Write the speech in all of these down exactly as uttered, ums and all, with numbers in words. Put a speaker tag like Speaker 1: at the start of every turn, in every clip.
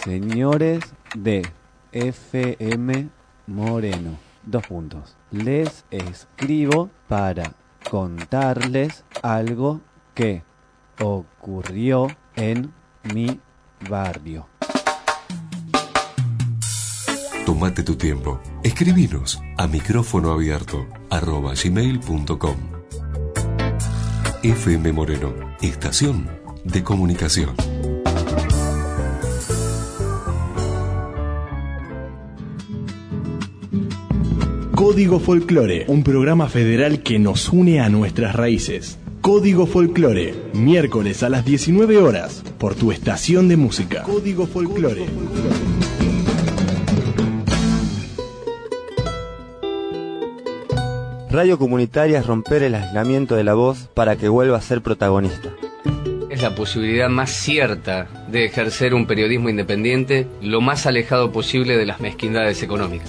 Speaker 1: Señores de F M Moreno, dos puntos. Les escribo para contarles algo que ocurrió en mi barrio.
Speaker 2: Tómate tu tiempo. Escribinos a micrófono abierto arroba gmail punto com. F M Moreno, estación de comunicación.
Speaker 3: Código Folclore, un programa federal que nos une a nuestras raíces. Código Folclore, miércoles a las diecinueve horas, por tu estación de música. Código Folclore.
Speaker 4: Radio comunitaria es romper el aislamiento de la voz para que vuelva a ser protagonista.
Speaker 5: Es la posibilidad más cierta de ejercer un periodismo independiente lo más alejado posible de las mezquindades económicas.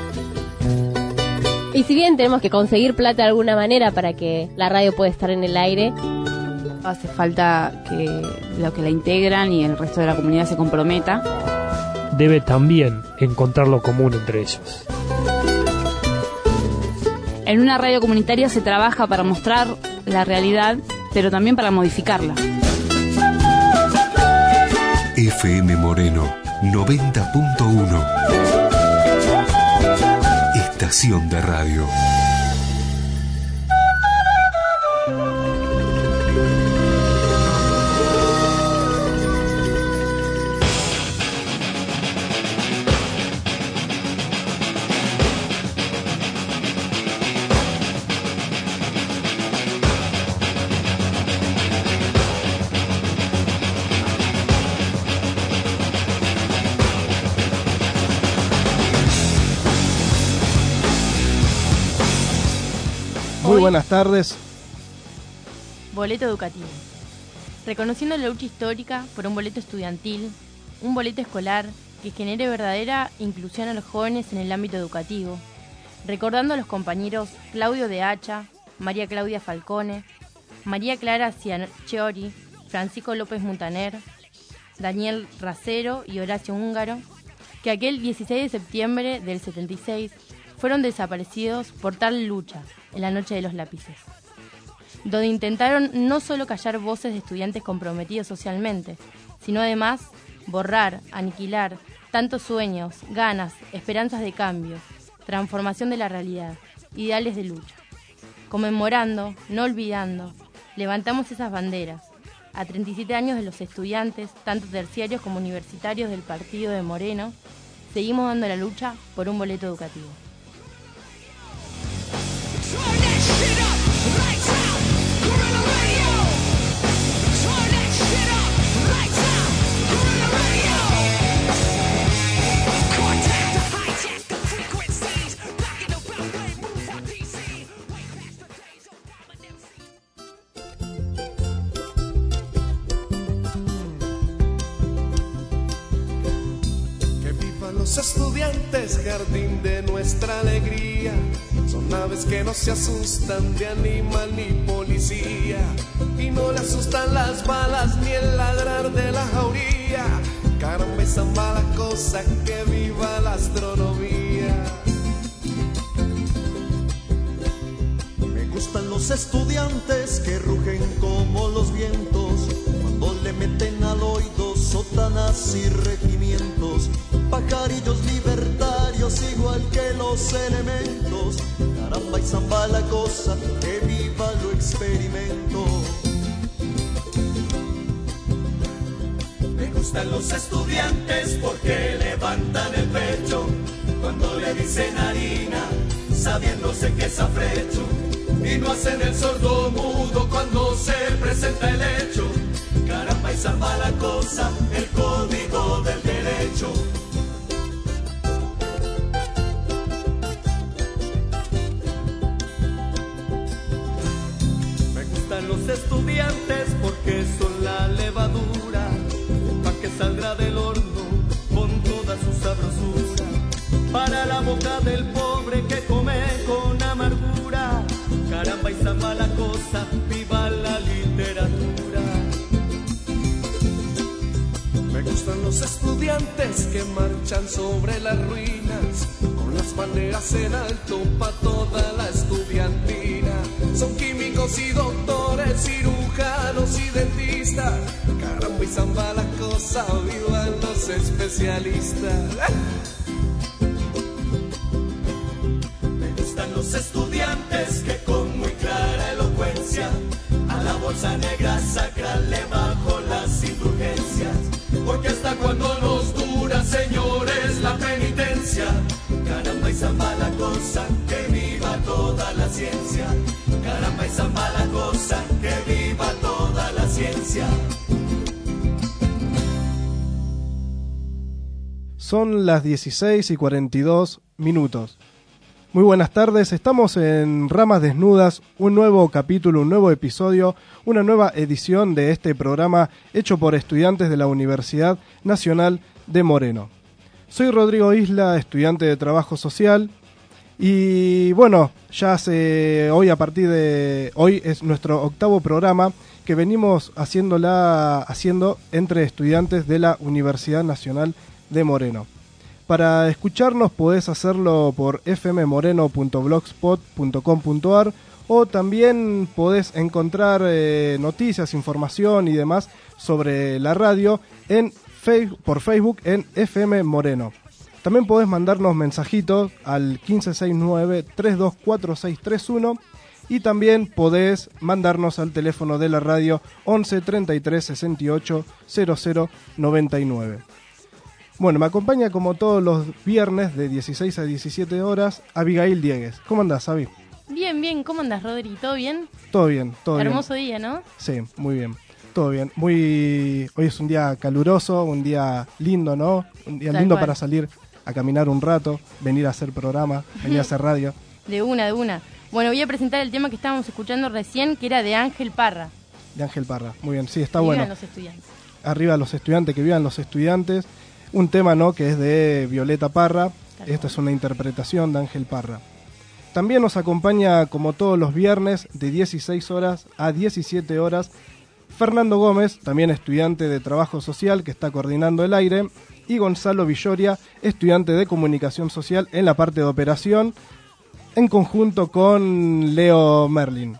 Speaker 6: Y si bien tenemos que conseguir plata de alguna manera para que la radio pueda estar en el aire,
Speaker 7: hace falta que los que la integran y el resto de la comunidad se comprometa.
Speaker 8: Debe también encontrar lo común entre ellos.
Speaker 7: En una radio comunitaria se trabaja para mostrar la realidad, pero también para modificarla.
Speaker 2: F M Moreno noventa punto uno. Estación de radio.
Speaker 9: Muy buenas tardes.
Speaker 10: Boleto educativo. Reconociendo la lucha histórica por un boleto estudiantil, un boleto escolar que genere verdadera inclusión a los jóvenes en el ámbito educativo. Recordando a los compañeros Claudio de Hacha, María Claudia Falcone, María Clara Cianciori, Francisco López Muntaner, Daniel Racero y Horacio Húngaro, que aquel dieciséis de septiembre del setenta y seis fueron desaparecidos por tal lucha en la noche de los lápices, donde intentaron no solo callar voces de estudiantes comprometidos socialmente, sino además borrar, aniquilar tantos sueños, ganas, esperanzas de cambio, transformación de la realidad, ideales de lucha. Conmemorando, no olvidando, levantamos esas banderas, a treinta y siete años de los estudiantes, tanto terciarios como universitarios del partido de Moreno, seguimos dando la lucha por un boleto educativo.
Speaker 11: Los estudiantes, jardín de nuestra alegría, son aves que no se asustan de animal ni policía, y no le asustan las balas ni el ladrar de la jauría. Caramba, esa mala cosa, que viva la astronomía.
Speaker 12: Me gustan los estudiantes que rugen como los vientos, cuando le meten al oído sotanas y regimientos. Pajarillos libertarios igual que los elementos. Caramba y zamba la cosa, que viva lo experimento.
Speaker 13: Me gustan los estudiantes porque levantan el pecho cuando le dicen harina, sabiéndose que es afrecho, y no hacen el sordo mudo cuando se presenta el hecho. Caramba y zamba la cosa, el código del derecho.
Speaker 11: Los estudiantes porque son la levadura, pa' que saldrá del horno con toda su sabrosura, para la boca del pobre que come con amargura. Caramba y zamba la cosa, viva la literatura. gustan los estudiantes que marchan sobre las ruinas, con las banderas en alto pa' toda la estudiantina. Son químicos y doctores, cirujanos y dentistas. Caramba y zamba la cosa, vivan los especialistas.
Speaker 13: Me gustan los estudiantes que con muy clara elocuencia a la bolsa negra sacran le bajo las indulgencias. Porque hasta cuando nos dura, señores, la penitencia. Caramba y zamba la cosa, que viva toda la ciencia. Caramba y zamba la cosa, que viva toda la ciencia.
Speaker 9: Son las dieciséis y cuarenta y dos minutos. Muy buenas tardes, estamos en Ramas Desnudas, un nuevo capítulo, un nuevo episodio, una nueva edición de este programa hecho por estudiantes de la Universidad Nacional de Moreno. Soy Rodrigo Isla, estudiante de Trabajo Social, y bueno, ya hace hoy a partir de hoy es nuestro octavo programa que venimos haciéndola, haciendo entre estudiantes de la Universidad Nacional de Moreno. Para escucharnos podés hacerlo por f m moreno punto blogspot punto com punto a r o también podés encontrar eh, noticias, información y demás sobre la radio en fe- por Facebook en F M Moreno. También podés mandarnos mensajitos al quince sesenta y nueve, treinta y dos cuarenta y seis treinta y uno y también podés mandarnos al teléfono de la radio once treinta y tres sesenta y ocho cero cero noventa y nueve. Bueno, me acompaña como todos los viernes de dieciséis a diecisiete horas Abigail Diegues. ¿Cómo andás, Abi?
Speaker 10: Bien, bien. ¿Cómo andás, Rodri? ¿Todo bien?
Speaker 9: Todo bien, todo bien.
Speaker 10: Hermoso día, ¿no?
Speaker 9: Sí, muy bien. Todo bien. Muy Hoy es un día caluroso, un día lindo, ¿no? Un día
Speaker 10: Tal
Speaker 9: lindo
Speaker 10: cual.
Speaker 9: para salir a caminar un rato, venir a hacer programa, venir a hacer radio.
Speaker 10: De una, de una. Bueno, voy a presentar el tema que estábamos escuchando recién, que era de Ángel Parra.
Speaker 9: De Ángel Parra. Muy bien, sí, está
Speaker 10: Que
Speaker 9: bueno.
Speaker 10: vivan los estudiantes.
Speaker 9: Arriba los estudiantes, que vivan los estudiantes. Un tema, ¿no?, que es de Violeta Parra. Esta es una interpretación de Ángel Parra. También nos acompaña, como todos los viernes, de dieciséis horas a diecisiete horas, Fernando Gómez, también estudiante de Trabajo Social, que está coordinando el aire, y Gonzalo Villoria, estudiante de Comunicación Social en la parte de operación, en conjunto con Leo Merlin.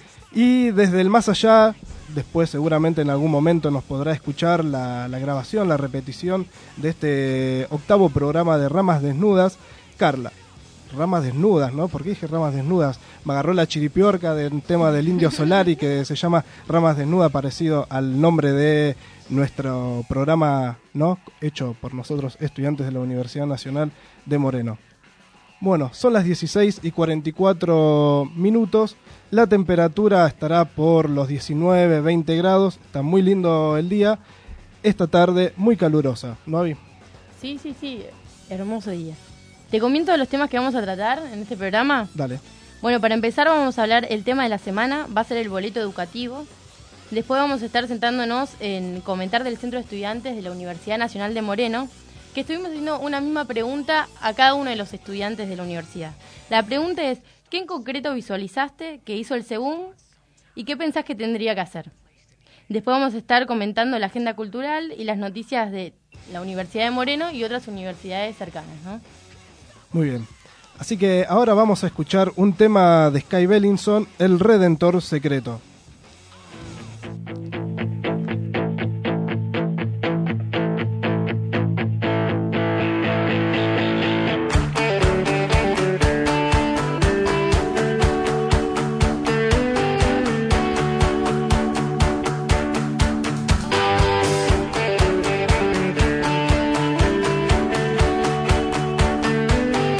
Speaker 9: Y desde el más allá, después seguramente en algún momento nos podrá escuchar la, la grabación, la repetición de este octavo programa de Ramas Desnudas, Carla. Ramas Desnudas, ¿no? ¿Por qué dije Ramas Desnudas? Me agarró la chiripiorca del tema del Indio Solari, que se llama Ramas Desnudas, parecido al nombre de nuestro programa, ¿no?, hecho por nosotros estudiantes de la Universidad Nacional de Moreno. Bueno, son las dieciséis y cuarenta y cuatro minutos. La temperatura estará por los diecinueve, veinte grados. Está muy lindo el día. Esta tarde muy calurosa, ¿no, Avi?
Speaker 10: Sí, sí, sí. Hermoso día. ¿Te comento los temas que vamos a tratar en este programa?
Speaker 9: Dale.
Speaker 10: Bueno, para empezar vamos a hablar el tema de la semana. Va a ser el boleto educativo. Después vamos a estar sentándonos en comentar del Centro de Estudiantes de la Universidad Nacional de Moreno, que estuvimos haciendo una misma pregunta a cada uno de los estudiantes de la universidad. La pregunta es, ¿qué en concreto visualizaste que hizo el SEBUN y qué pensás que tendría que hacer? Después vamos a estar comentando la agenda cultural y las noticias de la Universidad de Moreno y otras universidades cercanas, ¿no?
Speaker 9: Muy bien. Así que ahora vamos a escuchar un tema de Sky Bellinson, El Redentor Secreto.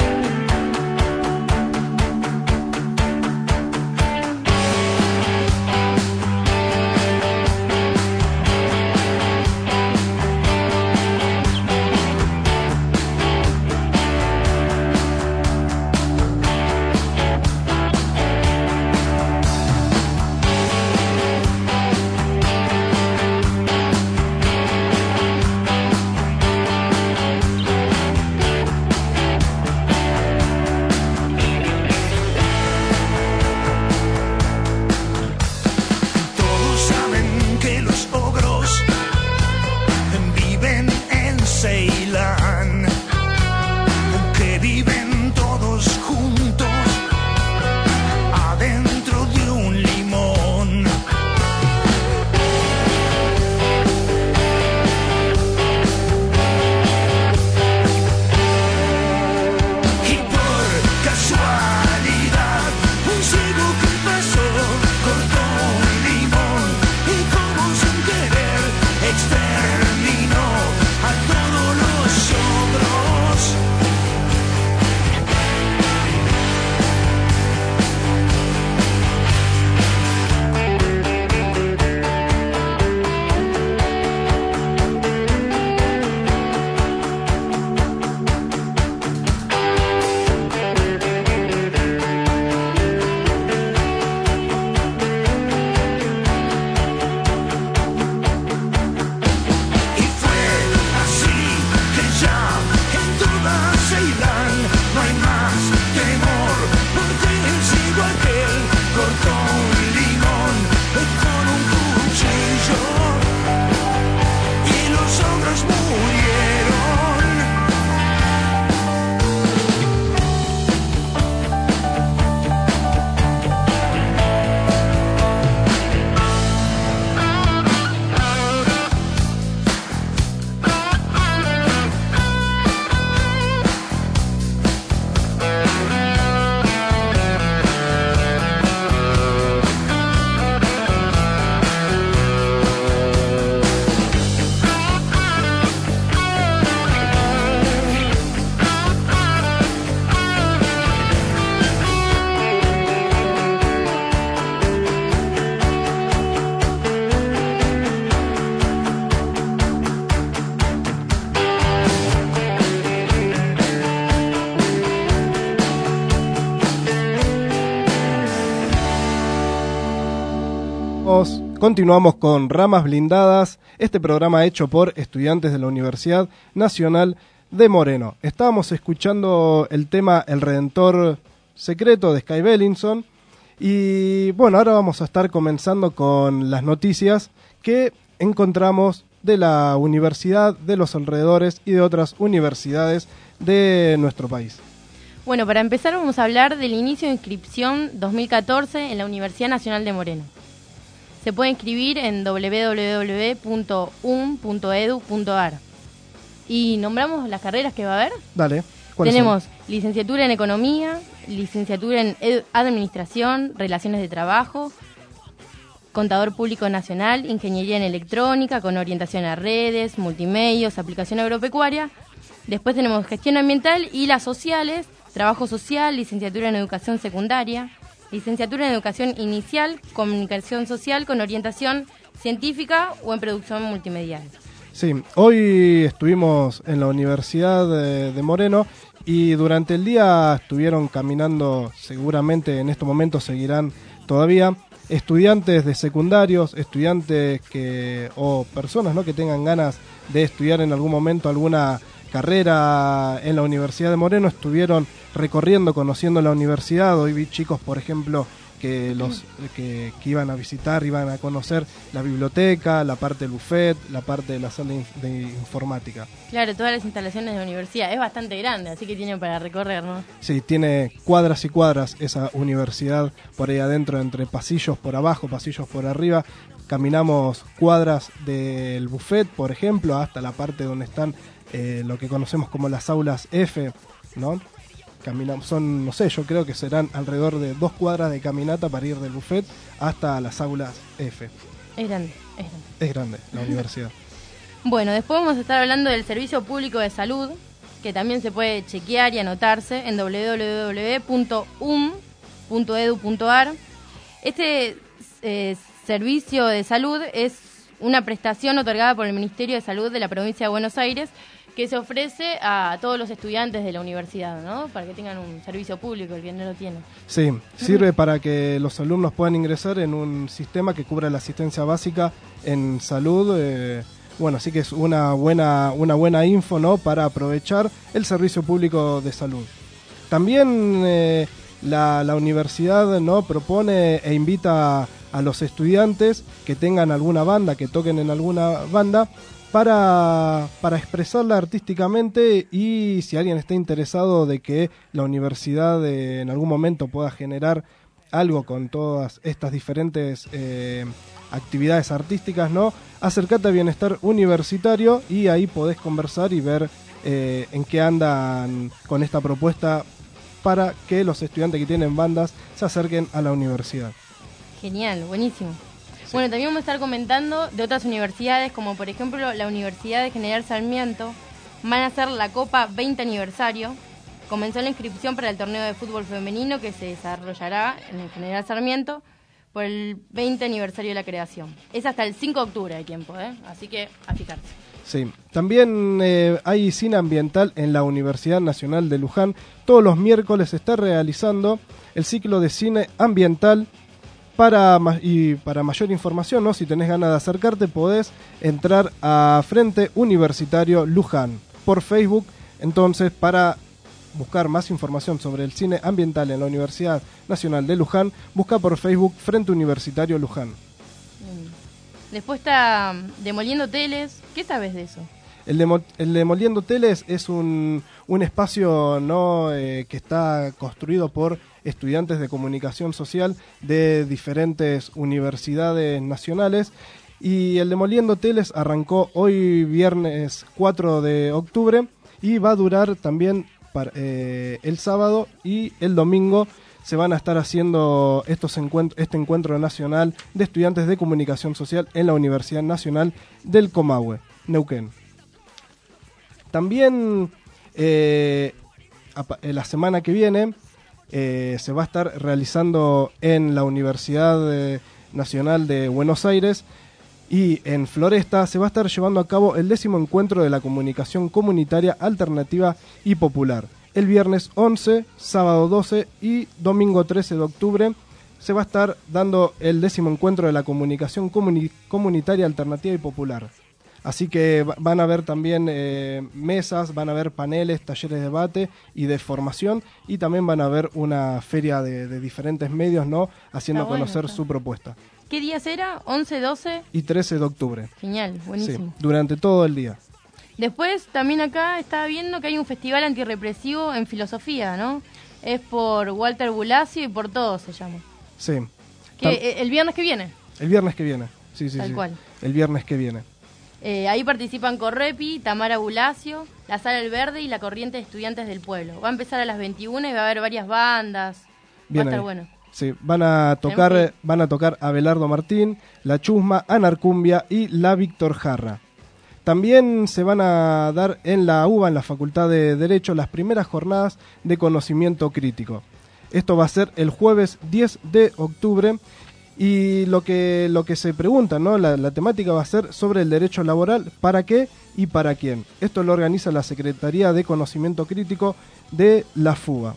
Speaker 13: Thank
Speaker 9: Continuamos con Ramas Blindadas, este programa hecho por estudiantes de la Universidad Nacional de Moreno. Estábamos escuchando el tema El Redentor Secreto de Sky Bellinson y bueno, ahora vamos a estar comenzando con las noticias que encontramos de la universidad, de los alrededores y de otras universidades de nuestro país.
Speaker 10: Bueno, para empezar vamos a hablar del inicio de inscripción dos mil catorce en la Universidad Nacional de Moreno. Se puede inscribir en doble u doble u doble u punto u m punto e d u punto a r. ¿Y nombramos las carreras que va a haber?
Speaker 9: Dale.
Speaker 10: Tenemos son? licenciatura en Economía, licenciatura en Edu- Administración, Relaciones de Trabajo, Contador Público Nacional, Ingeniería en Electrónica, con orientación a redes, multimedios, aplicación agropecuaria. Después tenemos Gestión Ambiental y las sociales, Trabajo Social, licenciatura en Educación Secundaria, licenciatura en Educación Inicial, Comunicación Social con orientación científica o en producción multimedial.
Speaker 9: Sí, hoy estuvimos en la Universidad de, de Moreno y durante el día estuvieron caminando, seguramente en estos momentos seguirán todavía, estudiantes de secundarios, estudiantes que o personas, ¿no?, que tengan ganas de estudiar en algún momento alguna carrera en la Universidad de Moreno, estuvieron recorriendo, conociendo la universidad. Hoy vi chicos, por ejemplo, que los que, que iban a visitar, iban a conocer la biblioteca, la parte del buffet, la parte de la sala de informática.
Speaker 10: Claro, todas las instalaciones de la universidad. Es bastante grande, así que tienen para recorrer, ¿no?
Speaker 9: Sí, tiene cuadras y cuadras esa universidad por ahí adentro, entre pasillos por abajo, pasillos por arriba. Caminamos cuadras del buffet, por ejemplo, hasta la parte donde están eh, lo que conocemos como las aulas F, ¿no? Caminamos, son, no sé, yo creo que serán alrededor de dos cuadras de caminata para ir del buffet hasta las aulas F.
Speaker 10: Es grande, es grande.
Speaker 9: Es grande la universidad.
Speaker 10: Bueno, después vamos a estar hablando del Servicio Público de Salud, que también se puede chequear y anotarse en doble u doble u doble u punto u m punto e d u punto a r. Este eh, servicio de salud es una prestación otorgada por el Ministerio de Salud de la provincia de Buenos Aires, que se ofrece a todos los estudiantes de la universidad, ¿no? Para que tengan un servicio público, el que no lo tiene.
Speaker 9: Sí, sirve para que los alumnos puedan ingresar en un sistema que cubra la asistencia básica en salud. Eh, bueno, así que es una buena, una buena info, ¿no?, para aprovechar el servicio público de salud. También eh, la, la universidad, ¿no?, propone e invita a los estudiantes que tengan alguna banda, que toquen en alguna banda, Para, para expresarla artísticamente, y si alguien está interesado de que la universidad eh, en algún momento pueda generar algo con todas estas diferentes eh, actividades artísticas, ¿no?, acércate a Bienestar Universitario y ahí podés conversar y ver eh, en qué andan con esta propuesta para que los estudiantes que tienen bandas se acerquen a la universidad.
Speaker 10: Genial, buenísimo. Bueno, también vamos a estar comentando de otras universidades, como por ejemplo la Universidad de General Sarmiento. Van a hacer la Copa veinte aniversario. Comenzó la inscripción para el torneo de fútbol femenino que se desarrollará en el General Sarmiento por el veinte aniversario de la creación. Es hasta el cinco de octubre de tiempo, ¿eh? Así que a fijarse.
Speaker 9: Sí, también eh, hay cine ambiental en la Universidad Nacional de Luján. Todos los miércoles se está realizando el ciclo de cine ambiental. Para, y para mayor información, ¿no?, si tenés ganas de acercarte, podés entrar a Frente Universitario Luján por Facebook. Entonces, para buscar más información sobre el cine ambiental en la Universidad Nacional de Luján, busca por Facebook Frente Universitario Luján.
Speaker 10: Después está Demoliendo Teles. ¿Qué sabes de eso?
Speaker 9: El, demo, el Demoliendo Teles es un, un espacio, ¿no?, eh, que está construido por estudiantes de comunicación social de diferentes universidades nacionales, y el Demoliendo Teles arrancó hoy viernes cuatro de octubre y va a durar también para, eh, el sábado y el domingo. Se van a estar haciendo estos encuentros, este encuentro nacional de estudiantes de comunicación social en la Universidad Nacional del Comahue, Neuquén. También eh, la semana que viene eh, se va a estar realizando en la Universidad eh, Nacional de Buenos Aires y en Floresta se va a estar llevando a cabo el décimo encuentro de la comunicación comunitaria alternativa y popular. El viernes once, sábado doce y domingo trece de octubre se va a estar dando el décimo encuentro de la comunicación comuni- comunitaria alternativa y popular. Así que va- van a haber también eh, mesas, van a haber paneles, talleres de debate y de formación, y también van a haber una feria de, de diferentes medios, ¿no? Haciendo
Speaker 10: Está bueno,
Speaker 9: conocer
Speaker 10: está.
Speaker 9: su propuesta.
Speaker 10: ¿Qué días era? ¿once, doce?
Speaker 9: Y trece de octubre.
Speaker 10: Genial, buenísimo.
Speaker 9: Sí, durante todo el día.
Speaker 10: Después también acá estaba viendo que hay un festival antirrepresivo en filosofía, ¿no? Es por Walter Bulacio y por todos se llama.
Speaker 9: Sí.
Speaker 10: Que,
Speaker 9: Tam-
Speaker 10: eh, el viernes que viene.
Speaker 9: el viernes que viene. Sí, sí,
Speaker 10: Tal
Speaker 9: sí.
Speaker 10: cual.
Speaker 9: El viernes que viene.
Speaker 10: Eh, ahí participan Correpi, Tamara Bulacio, la Sala El Verde y la Corriente de Estudiantes del Pueblo. Va a empezar a las veintiuna y va a haber varias bandas.
Speaker 9: Bien
Speaker 10: va a estar
Speaker 9: ahí.
Speaker 10: bueno.
Speaker 9: Sí, van a tocar,
Speaker 10: Tenemos que
Speaker 9: van a tocar Abelardo Martín, La Chusma, Anarcumbia y La Víctor Jarra. También se van a dar en la U B A, en la Facultad de Derecho, las primeras jornadas de conocimiento crítico. Esto va a ser el jueves diez de octubre, y lo que, lo que se pregunta, ¿no? La, la temática va a ser sobre el derecho laboral, ¿para qué y para quién? Esto lo organiza la Secretaría de Conocimiento Crítico de la FUBA.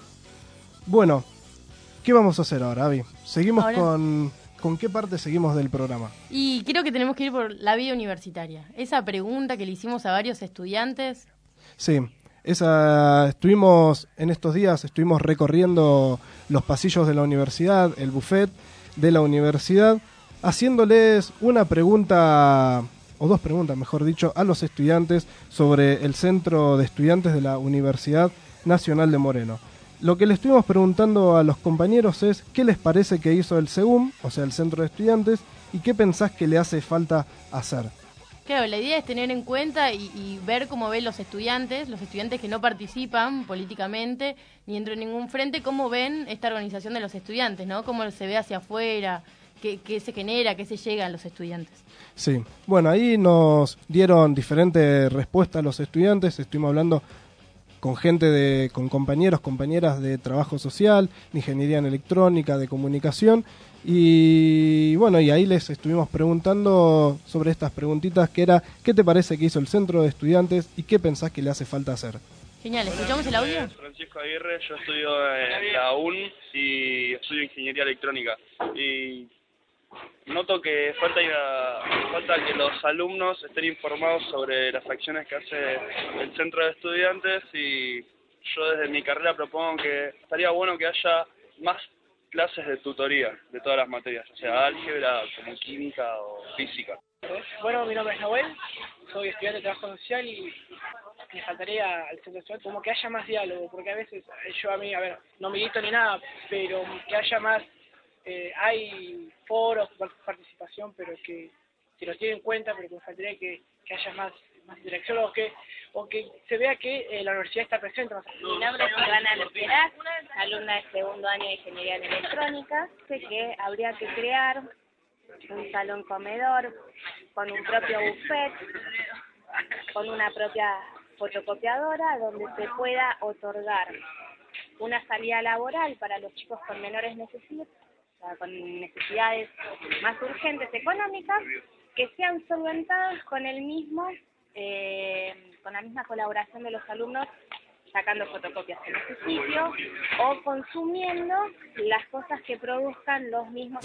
Speaker 9: Bueno, ¿qué vamos a hacer ahora, Avi? Seguimos
Speaker 10: Ahora-
Speaker 9: con... ¿Con qué parte seguimos del programa?
Speaker 10: Y creo que tenemos que ir por la vida universitaria. Esa pregunta que le hicimos a varios estudiantes.
Speaker 9: Sí, esa, estuvimos en estos días, estuvimos recorriendo los pasillos de la universidad, el buffet de la universidad, haciéndoles una pregunta, o dos preguntas mejor dicho, a los estudiantes sobre el Centro de Estudiantes de la Universidad Nacional de Moreno. Lo que le estuvimos preguntando a los compañeros es qué les parece que hizo el SEUM, o sea el Centro de Estudiantes, y qué pensás que le hace falta hacer.
Speaker 10: Claro, la idea es tener en cuenta y, y ver cómo ven los estudiantes, los estudiantes que no participan políticamente ni dentro de ningún frente, cómo ven esta organización de los estudiantes, ¿no? Cómo se ve hacia afuera, qué, qué se genera, qué se llega a los estudiantes.
Speaker 9: Sí, bueno, ahí nos dieron diferentes respuestas a los estudiantes, estuvimos hablando con gente de, con compañeros, compañeras de trabajo social, de ingeniería en electrónica, de comunicación, y bueno, y ahí les estuvimos preguntando sobre estas preguntitas que era, ¿qué te parece que hizo el Centro de Estudiantes y qué pensás que le hace falta hacer?
Speaker 10: Genial, ¿escuchamos el audio?
Speaker 14: Soy Francisco Aguirre, yo estudio en la U N y estudio ingeniería electrónica. Y noto que falta, falta que los alumnos estén informados sobre las acciones que hace el Centro de Estudiantes, y yo desde mi carrera propongo que estaría bueno que haya más clases de tutoría de todas las materias, o sea, álgebra, como química o física.
Speaker 15: Bueno, mi nombre es Nahuel, soy estudiante de trabajo social y me faltaría al centro de estudiantes como que haya más diálogo, porque a veces yo a mí, a ver, no milito ni nada, pero que haya más, eh, hay foros, participación, pero que se los tiene en cuenta, pero que me faltaría que, que haya más, más interacción o que, o que se vea que eh, la universidad está presente.
Speaker 16: Mi nombre es Ivana Loperac, alumna de segundo año de Ingeniería en Electrónica. Sé que habría que crear un salón comedor con un propio buffet, con una propia fotocopiadora donde se pueda otorgar una salida laboral para los chicos con menores necesidades, o sea, con necesidades más urgentes económicas, que sean solventadas con el mismo, eh, con la misma colaboración de los alumnos, sacando fotocopias en ese sitio o consumiendo las cosas que produzcan los mismos.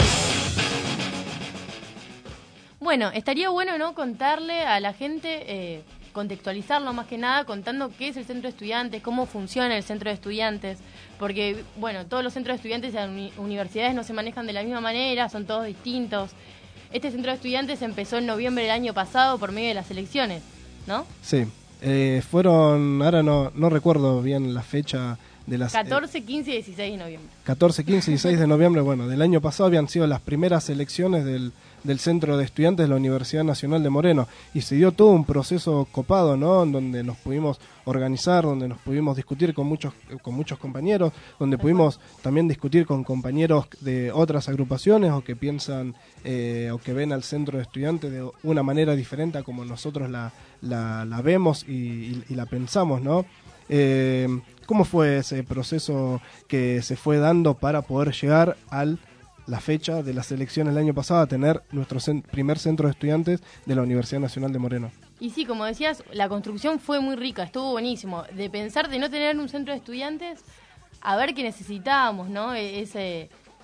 Speaker 10: Bueno, estaría bueno, ¿no?, contarle a la gente, eh, contextualizarlo más que nada, contando qué es el centro de estudiantes, cómo funciona el centro de estudiantes, porque, bueno, todos los centros de estudiantes en uni- universidades no se manejan de la misma manera, son todos distintos. Este centro de estudiantes empezó en noviembre del año pasado por medio de las elecciones, ¿no?
Speaker 9: Sí, eh, fueron, ahora no, no recuerdo bien la fecha de las...
Speaker 10: catorce, quince y dieciséis de noviembre.
Speaker 9: catorce, quince y dieciséis de noviembre, bueno, del año pasado habían sido las primeras elecciones del, del Centro de Estudiantes de la Universidad Nacional de Moreno, y se dio todo un proceso copado, ¿no?, en donde nos pudimos organizar, donde nos pudimos discutir con muchos con muchos compañeros, donde pudimos también discutir con compañeros de otras agrupaciones o que piensan eh, o que ven al Centro de Estudiantes de una manera diferente a como nosotros la, la, la vemos y, y, y la pensamos, ¿no? Eh, ¿Cómo fue ese proceso que se fue dando para poder llegar a la fecha de las elecciones del año pasado a tener nuestro cen- primer centro de estudiantes de la Universidad Nacional de Moreno?
Speaker 10: Y sí, como decías, la construcción fue muy rica, estuvo buenísimo. De pensar de no tener un centro de estudiantes, a ver qué necesitábamos, ¿no? E- Ese,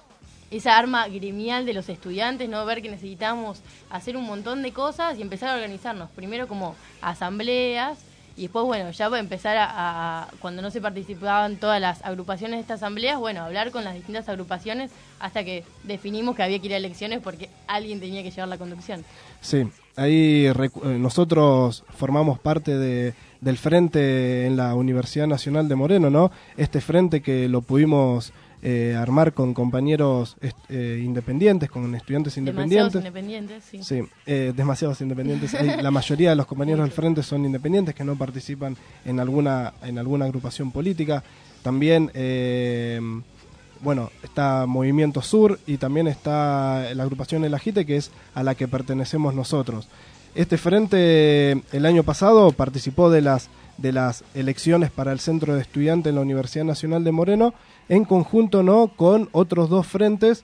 Speaker 10: esa arma gremial de los estudiantes, ¿no? Ver que necesitamos hacer un montón de cosas y empezar a organizarnos. Primero como asambleas y después, bueno, ya empezar a, a, cuando no se participaban todas las agrupaciones de estas asambleas, bueno, hablar con las distintas agrupaciones hasta que definimos que había que ir a elecciones porque alguien tenía que llevar la conducción.
Speaker 9: Sí, ahí recu- nosotros formamos parte de, del frente en la Universidad Nacional de Moreno, ¿no? Este frente que lo pudimos eh, armar con compañeros eh, independientes, con estudiantes independientes.
Speaker 10: Demasiados independientes, sí.
Speaker 9: Sí, eh, demasiados independientes. Hay, la mayoría de los compañeros del frente son independientes que no participan en alguna, en alguna agrupación política. También... Eh, Bueno, está Movimiento Sur y también está la agrupación El Ajite, que es a la que pertenecemos nosotros. Este frente el año pasado participó de las, de las elecciones para el Centro de Estudiantes en la Universidad Nacional de Moreno, en conjunto no con otros dos frentes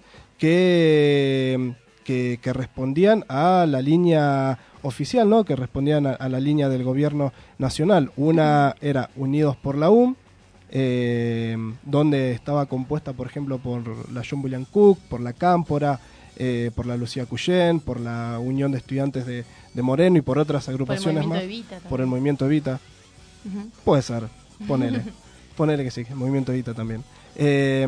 Speaker 9: que, que, que respondían a la línea oficial, ¿no? Que respondían a, a la línea del gobierno nacional. Una era Unidos por la U M, Eh, donde estaba compuesta, por ejemplo, por la John William Cook, por la Cámpora, eh, por la Lucía Cuyén, por la Unión de Estudiantes de, de Moreno y por otras agrupaciones
Speaker 10: por el
Speaker 9: más.
Speaker 10: Evita,
Speaker 9: por el Movimiento Evita. Uh-huh. Puede ser, ponele. ponele que sí, el Movimiento Evita también. Eh,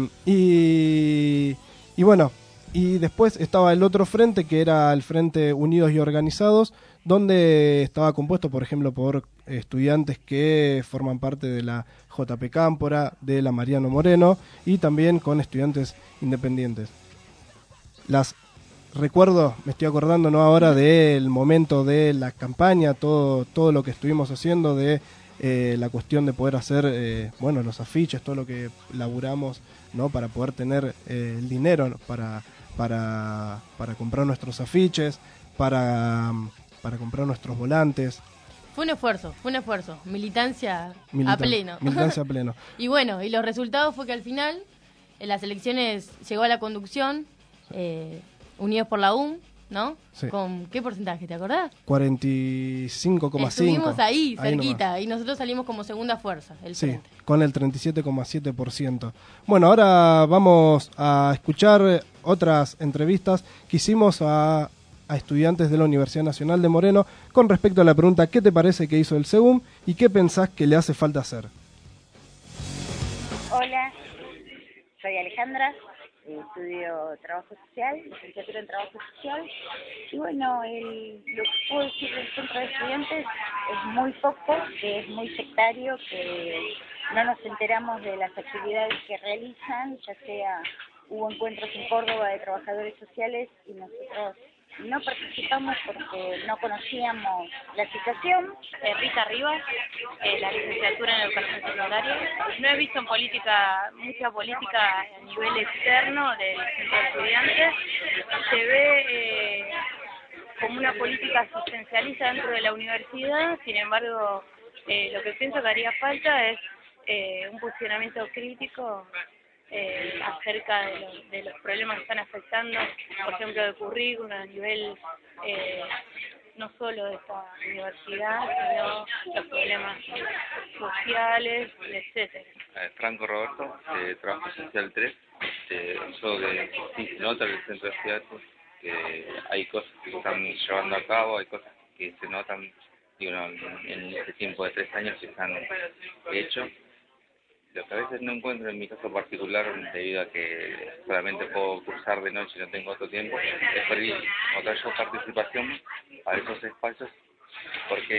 Speaker 9: y, y bueno, y después estaba el otro frente, que era el Frente Unidos y Organizados, donde estaba compuesto, por ejemplo, por estudiantes que forman parte de la J P Cámpora, de la Mariano Moreno y también con estudiantes independientes. Las recuerdo, me estoy acordando no ahora del momento de la campaña, todo todo lo que estuvimos haciendo, de eh, la cuestión de poder hacer eh, bueno, los afiches, todo lo que laburamos, ¿no? Para poder tener eh, el dinero, ¿no? para para para comprar nuestros afiches, para para comprar nuestros volantes.
Speaker 10: Fue un esfuerzo, fue un esfuerzo. Militancia
Speaker 9: Militan-
Speaker 10: a pleno.
Speaker 9: Militancia a pleno.
Speaker 10: Y bueno, y los resultados fue que al final, en las elecciones llegó a la conducción, eh, Unidos por la U M, ¿no?
Speaker 9: Sí.
Speaker 10: ¿Con qué porcentaje, te acordás?
Speaker 9: cuarenta y cinco coma cinco.
Speaker 10: Estuvimos ahí,
Speaker 9: ahí
Speaker 10: cerquita,
Speaker 9: nomás.
Speaker 10: y nosotros salimos como segunda fuerza, el
Speaker 9: Sí,
Speaker 10: frente.
Speaker 9: con el treinta y siete coma siete por ciento. Bueno, ahora vamos a escuchar otras entrevistas que hicimos a... a estudiantes de la Universidad Nacional de Moreno con respecto a la pregunta ¿qué te parece que hizo el SEUM y qué pensás que le hace falta hacer?
Speaker 17: Hola, soy Alejandra, estudio Trabajo Social, licenciatura en Trabajo Social y bueno, el, lo que puedo decir del Centro de Estudiantes es muy poco, que es muy sectario, que no nos enteramos de las actividades que realizan, ya sea hubo encuentros en Córdoba de trabajadores sociales y nosotros no participamos porque no conocíamos la situación.
Speaker 18: Eh, Rita Rivas, eh, la licenciatura en educación secundaria. No he visto en política, mucha política a nivel externo del centro de estudiantes. Se ve eh, como una política asistencialista dentro de la universidad, sin embargo, eh, lo que pienso que haría falta es eh, un posicionamiento crítico Eh, acerca de, lo, de los problemas que están afectando, por ejemplo, de currículum a nivel eh, no solo de esta universidad, sino los problemas sociales, etcétera.
Speaker 19: Eh, Franco Roberto, de Trabajo Social tres. Eh, yo de, sí, se nota en el centro de estudiantes que hay cosas que se están llevando a cabo, hay cosas que se notan digo, no, en este tiempo de tres años que se han hecho. Lo que a veces no encuentro en mi caso particular, debido a que solamente puedo cursar de noche y no tengo otro tiempo, es pedir otra yo participación a esos espacios porque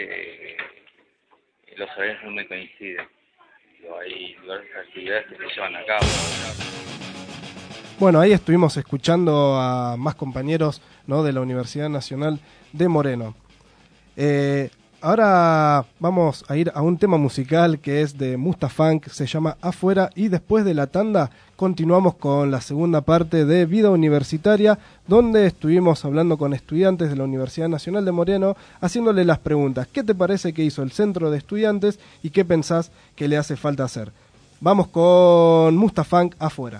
Speaker 19: eh, los horarios no me coinciden. Hay diversas actividades que se llevan a cabo.
Speaker 9: Bueno, ahí estuvimos escuchando a más compañeros, ¿no? De la Universidad Nacional de Moreno. Eh, Ahora vamos a ir a un tema musical que es de Mustafunk, se llama Afuera, y después de la tanda continuamos con la segunda parte de Vida Universitaria, donde estuvimos hablando con estudiantes de la Universidad Nacional de Moreno, haciéndole las preguntas: ¿qué te parece que hizo el Centro de Estudiantes y qué pensás que le hace falta hacer? Vamos con Mustafunk, Afuera.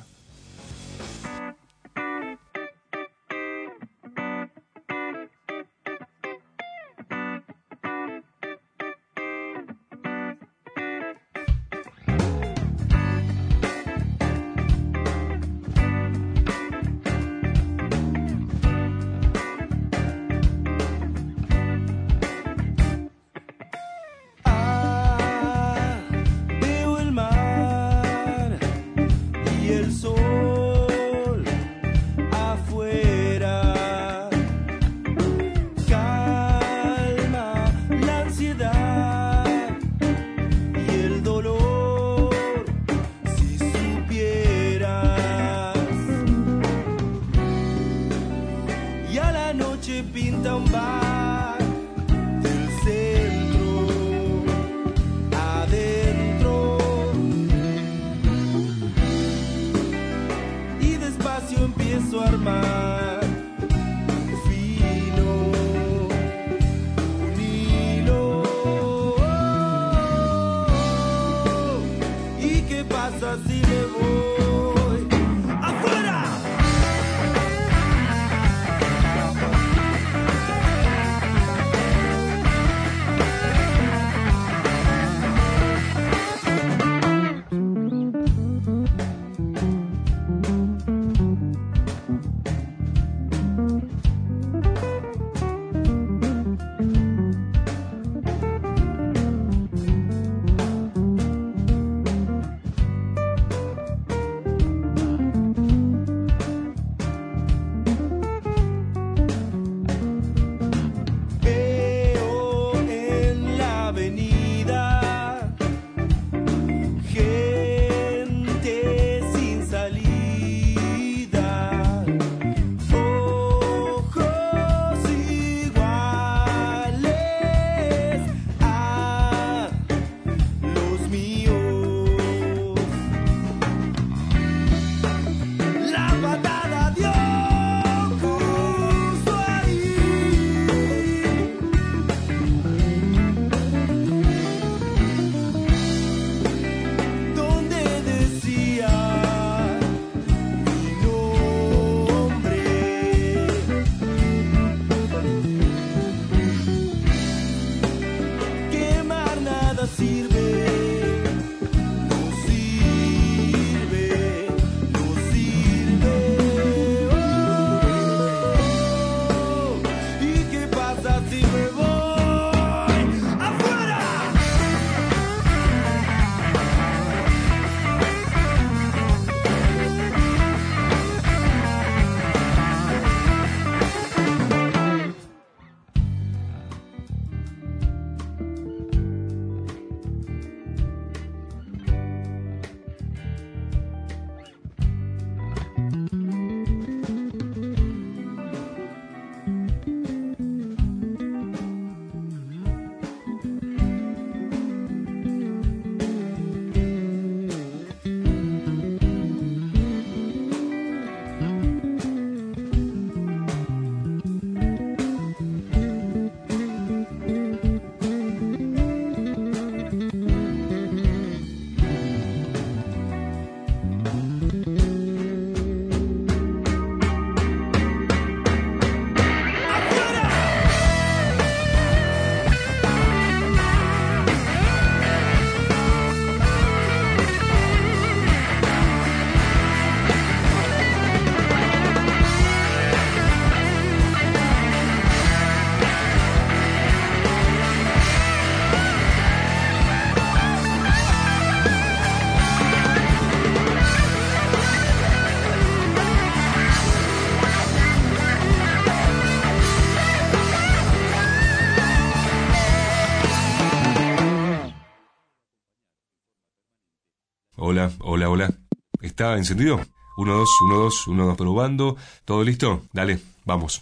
Speaker 2: Hola, hola, hola. ¿Está encendido? Uno, dos, uno, dos, uno, dos, probando. ¿Todo listo? Dale, vamos.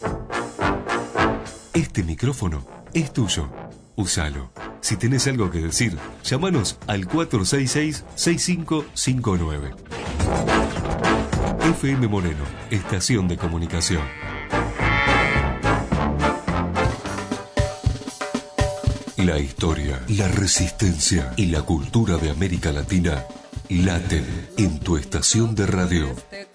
Speaker 2: Este micrófono es tuyo. Úsalo. Si tenés algo que decir, llámanos al cuatro seis seis, seis cinco cinco nueve. F M Moreno, estación de comunicación. La historia, la resistencia y la cultura de América Latina laten en tu estación de radio.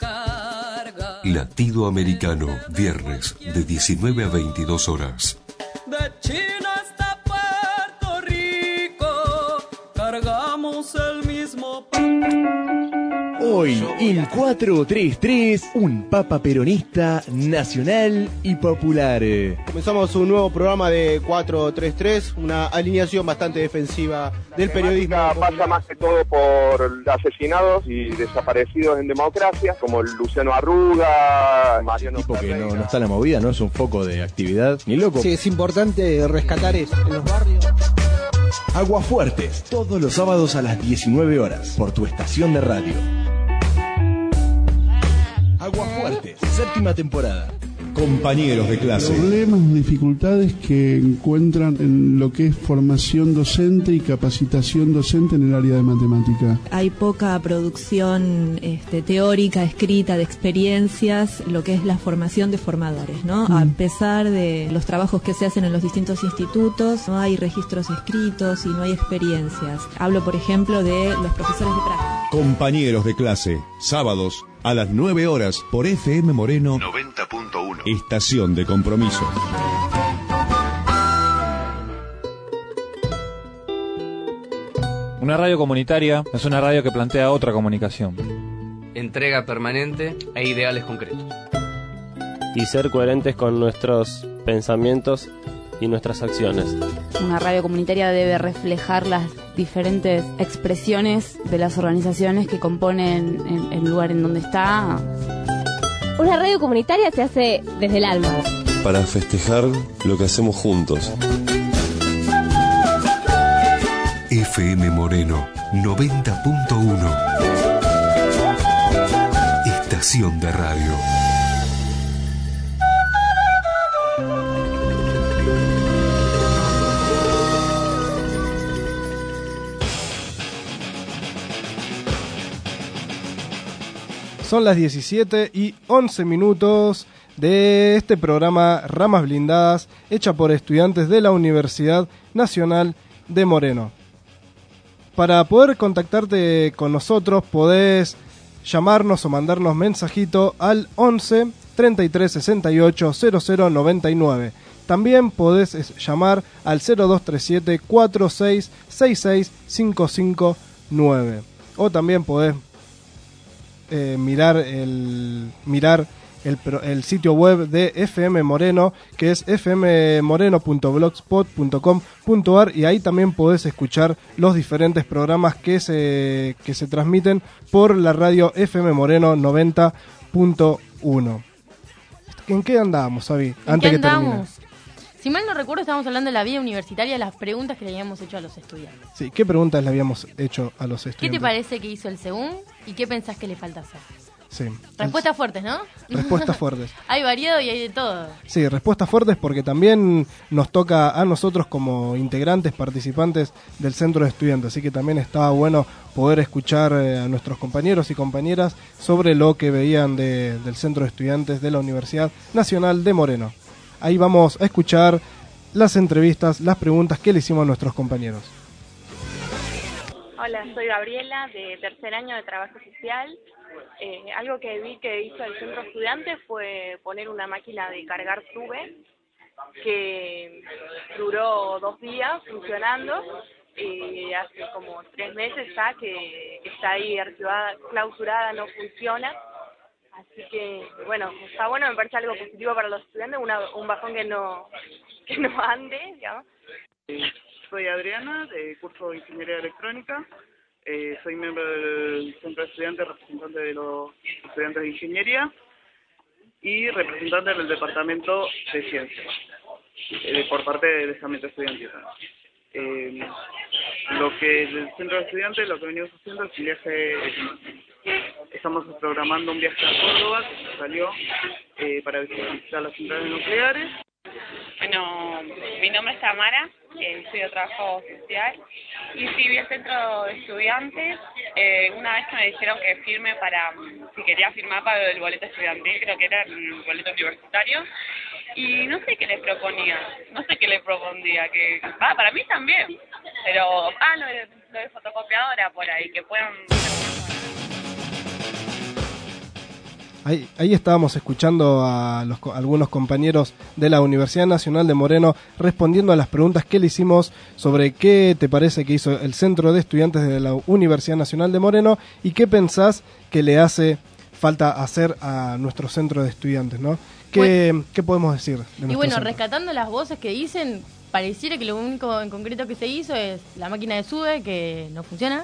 Speaker 2: Latido Americano, viernes de diecinueve a veintidós horas.
Speaker 13: De China hasta Puerto Rico, cargamos el mismo pan.
Speaker 3: Hoy en cuatro tres tres, un papa peronista nacional y popular.
Speaker 20: Comenzamos un nuevo programa de cuatro tres tres, una alineación bastante defensiva del periodismo.
Speaker 21: Pasa más que todo por asesinados y desaparecidos en democracia, como Luciano Arruga, Mariano
Speaker 3: Tipo que no, no está en la movida, no es un foco de actividad, ni loco.
Speaker 20: Sí, es importante rescatar eso en los barrios.
Speaker 3: Aguafuertes, todos los sábados a las diecinueve horas, por tu estación de radio. Aguafuertes, séptima temporada. Compañeros de clase.
Speaker 22: Problemas o dificultades que encuentran en lo que es formación docente y capacitación docente en el área de matemática.
Speaker 23: Hay poca producción este, teórica, escrita, de experiencias, lo que es la formación de formadores, ¿no? Mm. A pesar de los trabajos que se hacen en los distintos institutos, no hay registros escritos y no hay experiencias. Hablo, por ejemplo, de los profesores de práctica.
Speaker 3: Compañeros de clase, sábados a las nueve horas por F M Moreno noventa punto uno. Estación de compromiso.
Speaker 24: Una radio comunitaria es una radio que plantea otra comunicación.
Speaker 5: Entrega permanente e ideales concretos.
Speaker 25: Y ser coherentes con nuestros pensamientos y nuestras acciones.
Speaker 7: Una radio comunitaria debe reflejar las diferentes expresiones de las organizaciones que componen el, el lugar en donde está.
Speaker 6: Una radio comunitaria se hace desde el alma.
Speaker 26: Para festejar lo que hacemos juntos.
Speaker 2: F M Moreno noventa punto uno. Estación de radio.
Speaker 9: Son las diecisiete y once minutos de este programa Ramas Blindadas, hecha por estudiantes de la Universidad Nacional de Moreno. Para poder contactarte con nosotros, podés llamarnos o mandarnos mensajito al once, treinta y tres, sesenta y ocho, cero cero noventa y nueve. También podés llamar al cero dos tres siete, cuatro seis seis seis, cinco cinco nueve. O también podés Eh, mirar el mirar el, el sitio web de F M Moreno, que es f m moreno punto blogspot punto com punto a r, y ahí también podés escuchar los diferentes programas que se que se transmiten por la radio F M Moreno noventa punto uno. ¿En qué andábamos, Avi?
Speaker 10: ¿En
Speaker 9: Antes
Speaker 10: qué
Speaker 9: que termine.
Speaker 10: andamos? Si mal no recuerdo, estábamos hablando de la vida universitaria, las preguntas que le habíamos hecho a los estudiantes.
Speaker 9: Sí, ¿qué preguntas le habíamos hecho a los estudiantes?
Speaker 10: ¿Qué te parece que hizo el SEGUN y qué pensás que le falta hacer?
Speaker 9: Sí.
Speaker 10: Respuestas fuertes, ¿no?
Speaker 9: Respuestas fuertes.
Speaker 10: Hay variado y hay de todo.
Speaker 9: Sí, respuestas fuertes porque también nos toca a nosotros como integrantes, participantes del centro de estudiantes, así que también estaba bueno poder escuchar eh, a nuestros compañeros y compañeras sobre lo que veían de, del centro de estudiantes de la Universidad Nacional de Moreno. Ahí vamos a escuchar las entrevistas, las preguntas que le hicimos a nuestros compañeros.
Speaker 27: Hola, soy Gabriela, de tercer año de Trabajo Social. Eh, algo que vi que hizo el centro estudiante fue poner una máquina de cargar sube que duró dos días funcionando y hace como tres meses ya que está ahí archivada, clausurada, no funciona. Así que, bueno, está bueno, me parece algo positivo para los estudiantes, una, un bajón que no, que no ande, digamos.
Speaker 28: Soy Adriana, de curso de Ingeniería Electrónica. Eh, soy miembro del Centro de Estudiantes, representante de los estudiantes de Ingeniería y representante del Departamento de Ciencias, eh, por parte del estamento estudiantil. Eh, lo que el centro de estudiantes, lo que venimos haciendo es un viaje, estamos programando un viaje a Córdoba, que salió eh, para visitar las centrales nucleares.
Speaker 1: Bueno, mi nombre es Tamara, eh, estudio trabajo social y sí vi el centro de estudiantes. Eh, una vez que me dijeron que firme para, si quería firmar para el boleto estudiantil, creo que era el boleto universitario, y no sé qué le proponía, no sé qué le propondría, que ah, para mí también, pero ah, lo de, lo de fotocopiadora por ahí, que puedan...
Speaker 9: Ahí, ahí estábamos escuchando a, los, a algunos compañeros de la Universidad Nacional de Moreno respondiendo a las preguntas que le hicimos sobre qué te parece que hizo el Centro de Estudiantes de la Universidad Nacional de Moreno y qué pensás que le hace falta hacer a nuestro centro de estudiantes, ¿no? ¿Qué, bueno, ¿qué podemos decir de nuestro
Speaker 10: Y bueno,
Speaker 9: centro?
Speaker 10: rescatando las voces que dicen, pareciera que lo único en concreto que se hizo es la máquina de sube, que no funciona.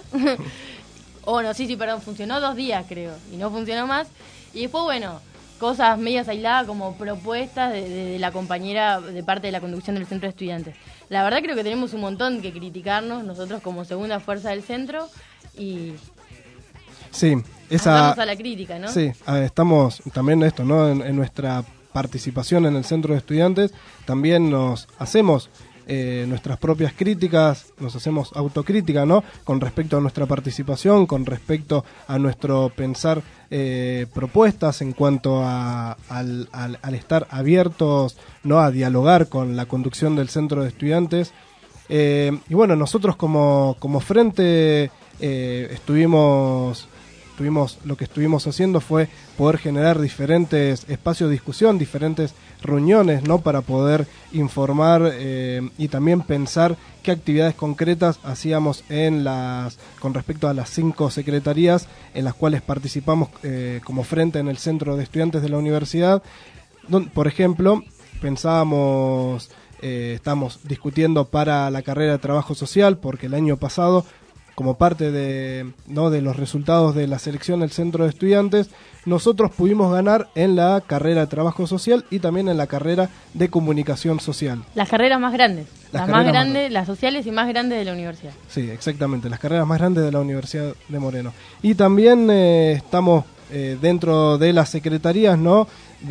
Speaker 10: O no, sí, sí, perdón, funcionó dos días creo, y no funcionó más. Y después, bueno, cosas medias aisladas como propuestas de, de, de la compañera de parte de la conducción del centro de estudiantes. La verdad creo que tenemos un montón que criticarnos nosotros como segunda fuerza del centro y
Speaker 9: sí, esa
Speaker 10: a la crítica, ¿no?
Speaker 9: Sí, a ver, estamos también esto, ¿no? En, en nuestra participación en el centro de estudiantes también nos hacemos Eh, nuestras propias críticas, nos hacemos autocrítica, ¿no? Con respecto a nuestra participación, con respecto a nuestro pensar eh, propuestas en cuanto a, al, al, al estar abiertos, ¿no? A dialogar con la conducción del centro de estudiantes. Eh, y bueno, nosotros como, como frente eh, estuvimos... Tuvimos, lo que estuvimos haciendo fue poder generar diferentes espacios de discusión, diferentes reuniones, ¿no? Para poder informar eh, y también pensar qué actividades concretas hacíamos en las con respecto a las cinco secretarías en las cuales participamos eh, como frente en el centro de estudiantes de la universidad. Donde, por ejemplo, pensábamos, eh, estamos discutiendo para la carrera de trabajo social, porque el año pasado, como parte de, ¿no? de los resultados de la selección del centro de estudiantes, nosotros pudimos ganar en la carrera de trabajo social y también en la carrera de comunicación social.
Speaker 10: Las carreras más grandes,
Speaker 9: las,
Speaker 10: las más grandes, más... las sociales y más grandes de la universidad.
Speaker 9: Sí, exactamente, las carreras más grandes de la Universidad de Moreno. Y también eh, estamos eh, dentro de las secretarías, ¿no?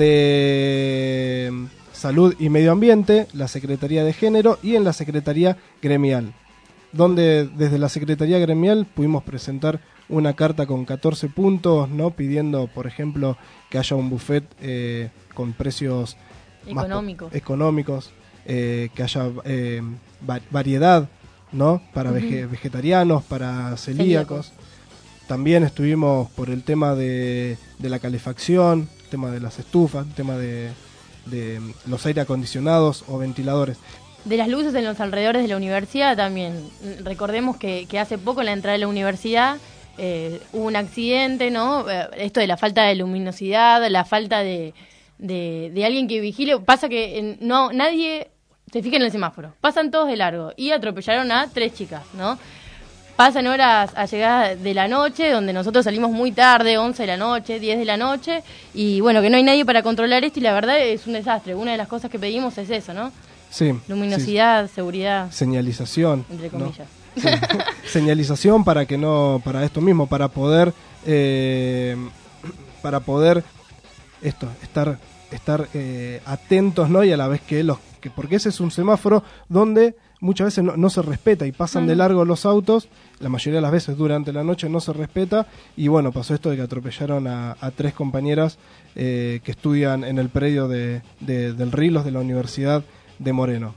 Speaker 9: De Salud y Medio Ambiente, la Secretaría de Género y en la Secretaría Gremial, donde desde la Secretaría Gremial pudimos presentar una carta con catorce puntos, ¿no? Pidiendo, por ejemplo, que haya un buffet eh, con precios
Speaker 10: económicos,
Speaker 9: más económicos eh, que haya eh, va variedad, ¿no? Para uh-huh. vege vegetarianos, para celíacos. Celíacos. También estuvimos por el tema de, de la calefacción, el tema de las estufas, el tema de, de los aire acondicionados o ventiladores.
Speaker 10: De las luces en los alrededores de la universidad también. Recordemos que, que hace poco en la entrada de la universidad eh, hubo un accidente, ¿no? Esto de la falta de luminosidad, la falta de, de, de alguien que vigile. Pasa que en, no nadie se fija en el semáforo. Pasan todos de largo y atropellaron a tres chicas, ¿no? Pasan horas a llegar de la noche, donde nosotros salimos muy tarde, once de la noche, diez de la noche, y bueno, que no hay nadie para controlar esto y la verdad es un desastre. Una de las cosas que pedimos es eso, ¿no?
Speaker 9: Sí,
Speaker 10: luminosidad,
Speaker 9: sí.
Speaker 10: seguridad,
Speaker 9: señalización,
Speaker 10: entre comillas,
Speaker 9: ¿no? Sí. Señalización para que no, para esto mismo, para poder, eh, para poder, esto, estar, estar eh, atentos, ¿no? Y a la vez que los, que porque ese es un semáforo donde muchas veces no, no se respeta y pasan uh-huh. de largo los autos, la mayoría de las veces durante la noche no se respeta y bueno, pasó esto de que atropellaron a, a tres compañeras eh, que estudian en el predio de, de, del Rilos de la Universidad de Moreno.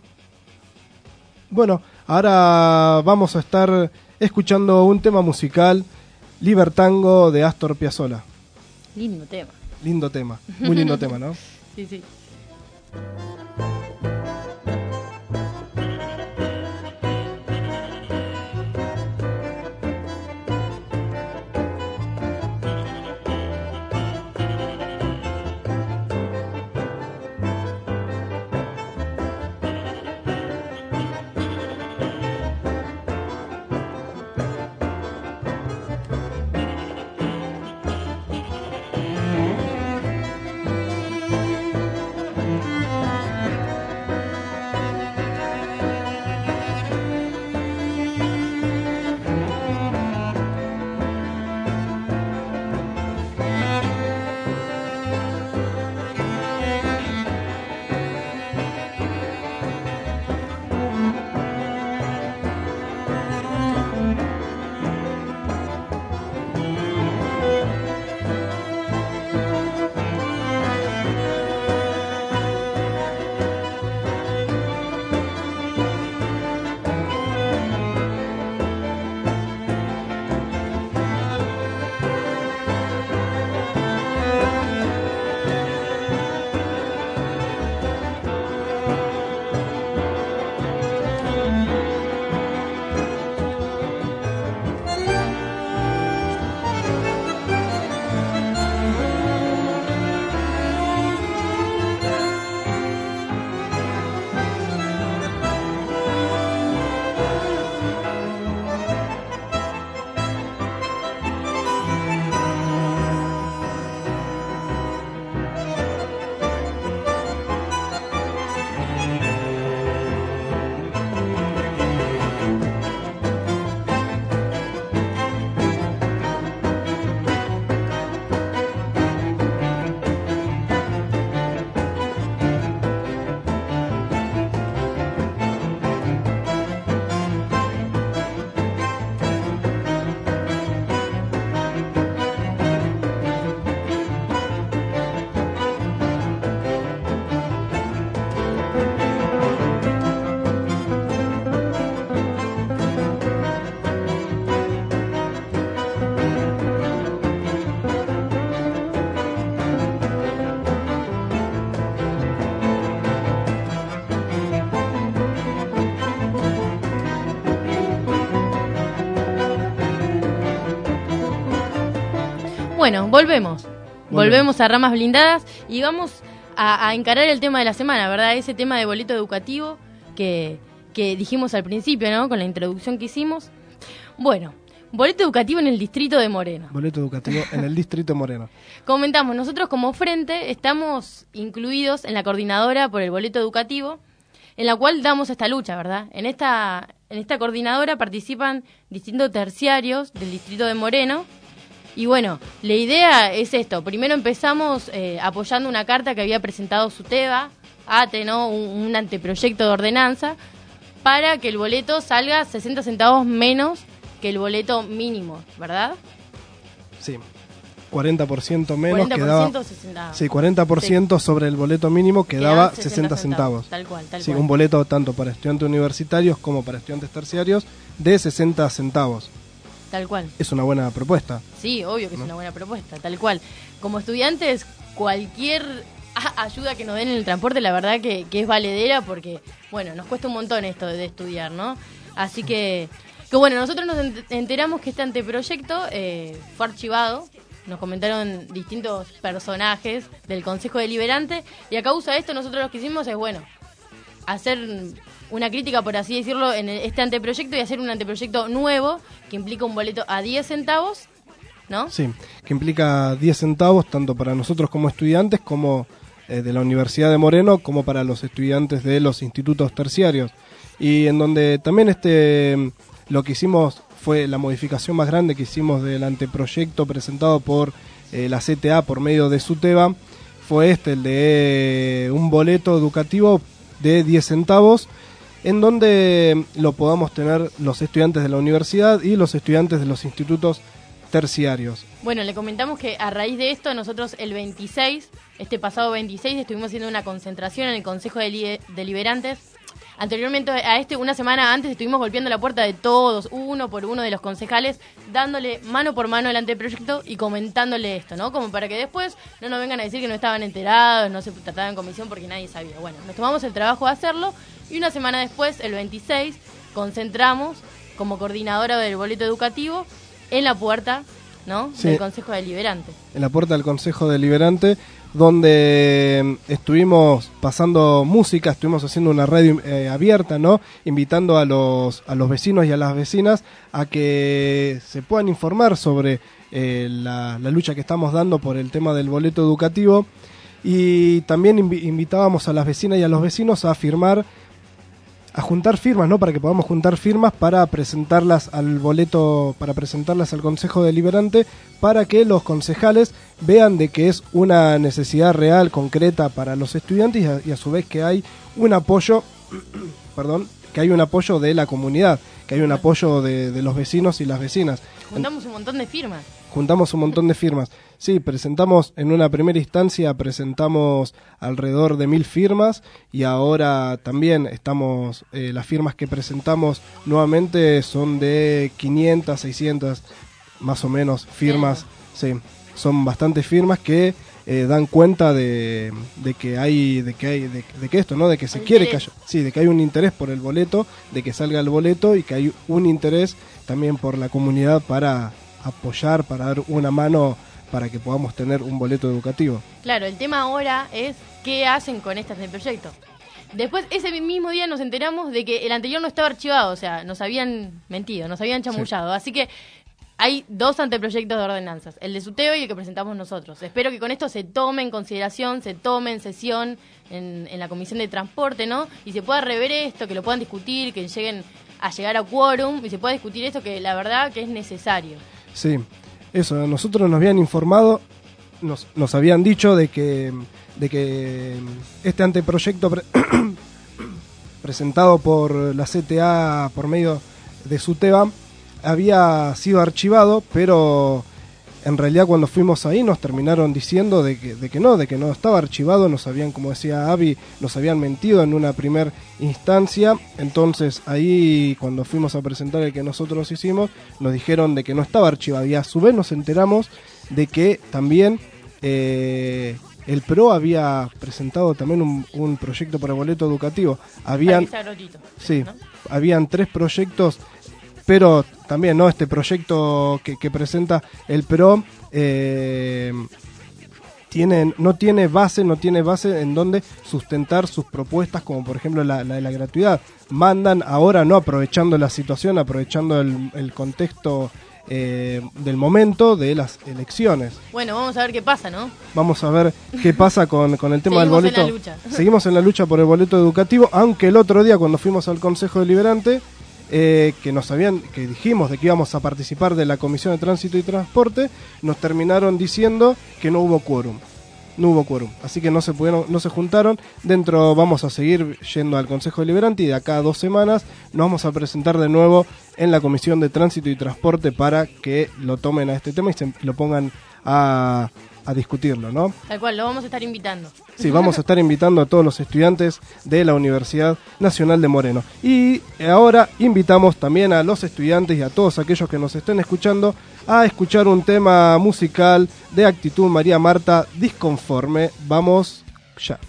Speaker 9: Bueno, ahora vamos a estar escuchando un tema musical, Libertango de Astor Piazzolla.
Speaker 10: Lindo tema.
Speaker 9: Lindo tema, muy lindo tema, ¿no?
Speaker 10: Sí, sí. Bueno, volvemos. volvemos. Volvemos a Ramas Blindadas y vamos a, a encarar el tema de la semana, ¿verdad? Ese tema de boleto educativo que, que dijimos al principio, ¿no? Con la introducción que hicimos. Bueno, boleto educativo en el distrito de Moreno.
Speaker 9: Boleto educativo en el distrito de Moreno.
Speaker 10: Comentamos, nosotros como Frente estamos incluidos en la coordinadora por el boleto educativo, en la cual damos esta lucha, ¿verdad? En esta, en esta coordinadora participan distintos terciarios del distrito de Moreno. Y bueno, la idea es esto. Primero empezamos eh, apoyando una carta que había presentado SUTEBA, A T E, ¿no? Un, un anteproyecto de ordenanza, para que el boleto salga sesenta centavos menos que el boleto mínimo, ¿verdad?
Speaker 9: Sí, cuarenta por ciento menos
Speaker 10: cuarenta por ciento
Speaker 9: quedaba.
Speaker 10: sesenta.
Speaker 9: Sí, cuarenta por ciento sí. Sobre el boleto mínimo quedaba sesenta centavos.
Speaker 10: Tal cual, tal
Speaker 9: sí,
Speaker 10: cual.
Speaker 9: Un boleto tanto para estudiantes universitarios como para estudiantes terciarios de sesenta centavos.
Speaker 10: Tal cual.
Speaker 9: Es una buena propuesta.
Speaker 10: Sí, obvio que
Speaker 9: ¿no?
Speaker 10: Es una buena propuesta, tal cual. Como estudiantes, cualquier a- ayuda que nos den en el transporte, la verdad que, que es valedera porque, bueno, nos cuesta un montón esto de estudiar, ¿no? Así que, que bueno, nosotros nos ent- enteramos que este anteproyecto eh, fue archivado. Nos comentaron distintos personajes del Consejo Deliberante y a causa de esto nosotros lo que hicimos es, bueno, hacer una crítica, por así decirlo, en este anteproyecto y hacer un anteproyecto nuevo que implica un boleto a diez centavos, ¿no?
Speaker 9: Sí, que implica diez centavos tanto para nosotros como estudiantes como eh, de la Universidad de Moreno como para los estudiantes de los institutos terciarios. Y en donde también este lo que hicimos fue la modificación más grande que hicimos del anteproyecto presentado por eh, la C T A por medio de SUTEBA, fue este, el de eh, un boleto educativo de diez centavos, en donde lo podamos tener los estudiantes de la universidad y los estudiantes de los institutos terciarios.
Speaker 10: Bueno, le comentamos que a raíz de esto nosotros el veintiséis, este pasado veintiséis, estuvimos haciendo una concentración en el Consejo de Deliberantes. Anteriormente a este, una semana antes, estuvimos golpeando la puerta de todos, uno por uno de los concejales, dándole mano por mano el anteproyecto y comentándole esto, ¿no? Como para que después no nos vengan a decir que no estaban enterados, no se trataba en comisión porque nadie sabía. Bueno, nos tomamos el trabajo de hacerlo y una semana después, el veintiséis, concentramos como coordinadora del boleto educativo en la puerta, ¿no?
Speaker 9: Sí.
Speaker 10: Del Consejo Deliberante.
Speaker 9: En la puerta del Consejo Deliberante, donde estuvimos pasando música, estuvimos haciendo una radio eh, abierta, ¿no? Invitando a los a los vecinos y a las vecinas a que se puedan informar sobre eh, la, la lucha que estamos dando por el tema del boleto educativo, y también invi- invitábamos a las vecinas y a los vecinos a firmar, a juntar firmas, ¿no? Para que podamos juntar firmas para presentarlas al boleto, para presentarlas al Consejo Deliberante, para que los concejales vean de que es una necesidad real, concreta para los estudiantes, y a, y a su vez que hay un apoyo, perdón, que hay un apoyo de la comunidad, que hay un apoyo de, de los vecinos y las vecinas.
Speaker 10: Juntamos un montón de firmas.
Speaker 9: Juntamos un montón de firmas. Sí, presentamos, en una primera instancia presentamos alrededor de mil firmas, y ahora también estamos, eh, las firmas que presentamos nuevamente son de quinientas, seiscientas más o menos firmas. Sí, son bastantes firmas que eh, dan cuenta de, de que hay, de que hay, de, de que esto, ¿no? De que se quiere que haya, sí, de que hay un interés por el boleto, de que salga el boleto, y que hay un interés también por la comunidad para apoyar, para dar una mano para que podamos tener un boleto educativo.
Speaker 10: Claro, el tema ahora es qué hacen con este anteproyecto. Después, ese mismo día nos enteramos de que el anterior no estaba archivado, o sea, nos habían mentido, nos habían chamullado. Sí. Así que hay dos anteproyectos de ordenanzas, el de SUTEBA y el que presentamos nosotros. Espero que con esto se tome en consideración, se tome en sesión en, en la Comisión de Transporte, ¿no? Y se pueda rever esto, que lo puedan discutir, que lleguen a llegar a quórum y se pueda discutir esto, que la verdad que es necesario.
Speaker 9: Sí, eso, a nosotros nos habían informado, nos, nos habían dicho de que, de que este anteproyecto pre presentado por la C T A por medio de SUTEBA había sido archivado, pero en realidad cuando fuimos ahí nos terminaron diciendo de que, de que no, de que no estaba archivado, nos habían, como decía Abby, nos habían mentido en una primera instancia. Entonces ahí cuando fuimos a presentar el que nosotros hicimos, nos dijeron de que no estaba archivado, y a su vez nos enteramos de que también eh, el P R O había presentado también un, un proyecto para boleto educativo. Habían,
Speaker 10: Para que sea gratuito,
Speaker 9: sí,
Speaker 10: ¿no?
Speaker 9: habían tres proyectos espero también, ¿no? Este proyecto que, que presenta el P R O eh, tiene, no tiene base, no tiene base en donde sustentar sus propuestas, como por ejemplo la, la de la gratuidad. Mandan ahora, no aprovechando la situación, aprovechando el, el contexto eh, del momento de las elecciones.
Speaker 10: Bueno, vamos a ver qué pasa, ¿no?
Speaker 9: Vamos a ver qué pasa con, con el tema
Speaker 10: Seguimos
Speaker 9: del boleto.
Speaker 10: en la lucha.
Speaker 9: Seguimos en la lucha por el boleto educativo, aunque el otro día cuando fuimos al Consejo Deliberante, eh, que nos habían, que dijimos de que íbamos a participar de la Comisión de Tránsito y Transporte, nos terminaron diciendo que no hubo quórum. No hubo quórum, así que no se pudieron, no se juntaron. Dentro vamos a seguir yendo al Consejo Deliberante y de acá a dos semanas nos vamos a presentar de nuevo en la Comisión de Tránsito y Transporte para que lo tomen a este tema y se lo pongan a, a discutirlo, ¿no?
Speaker 10: Tal cual, lo vamos a estar invitando.
Speaker 9: Sí, vamos a estar invitando a todos los estudiantes de la Universidad Nacional de Moreno. Y ahora invitamos también a los estudiantes y a todos aquellos que nos estén escuchando a escuchar un tema musical de Actitud María Marta, Disconforme. Vamos ya.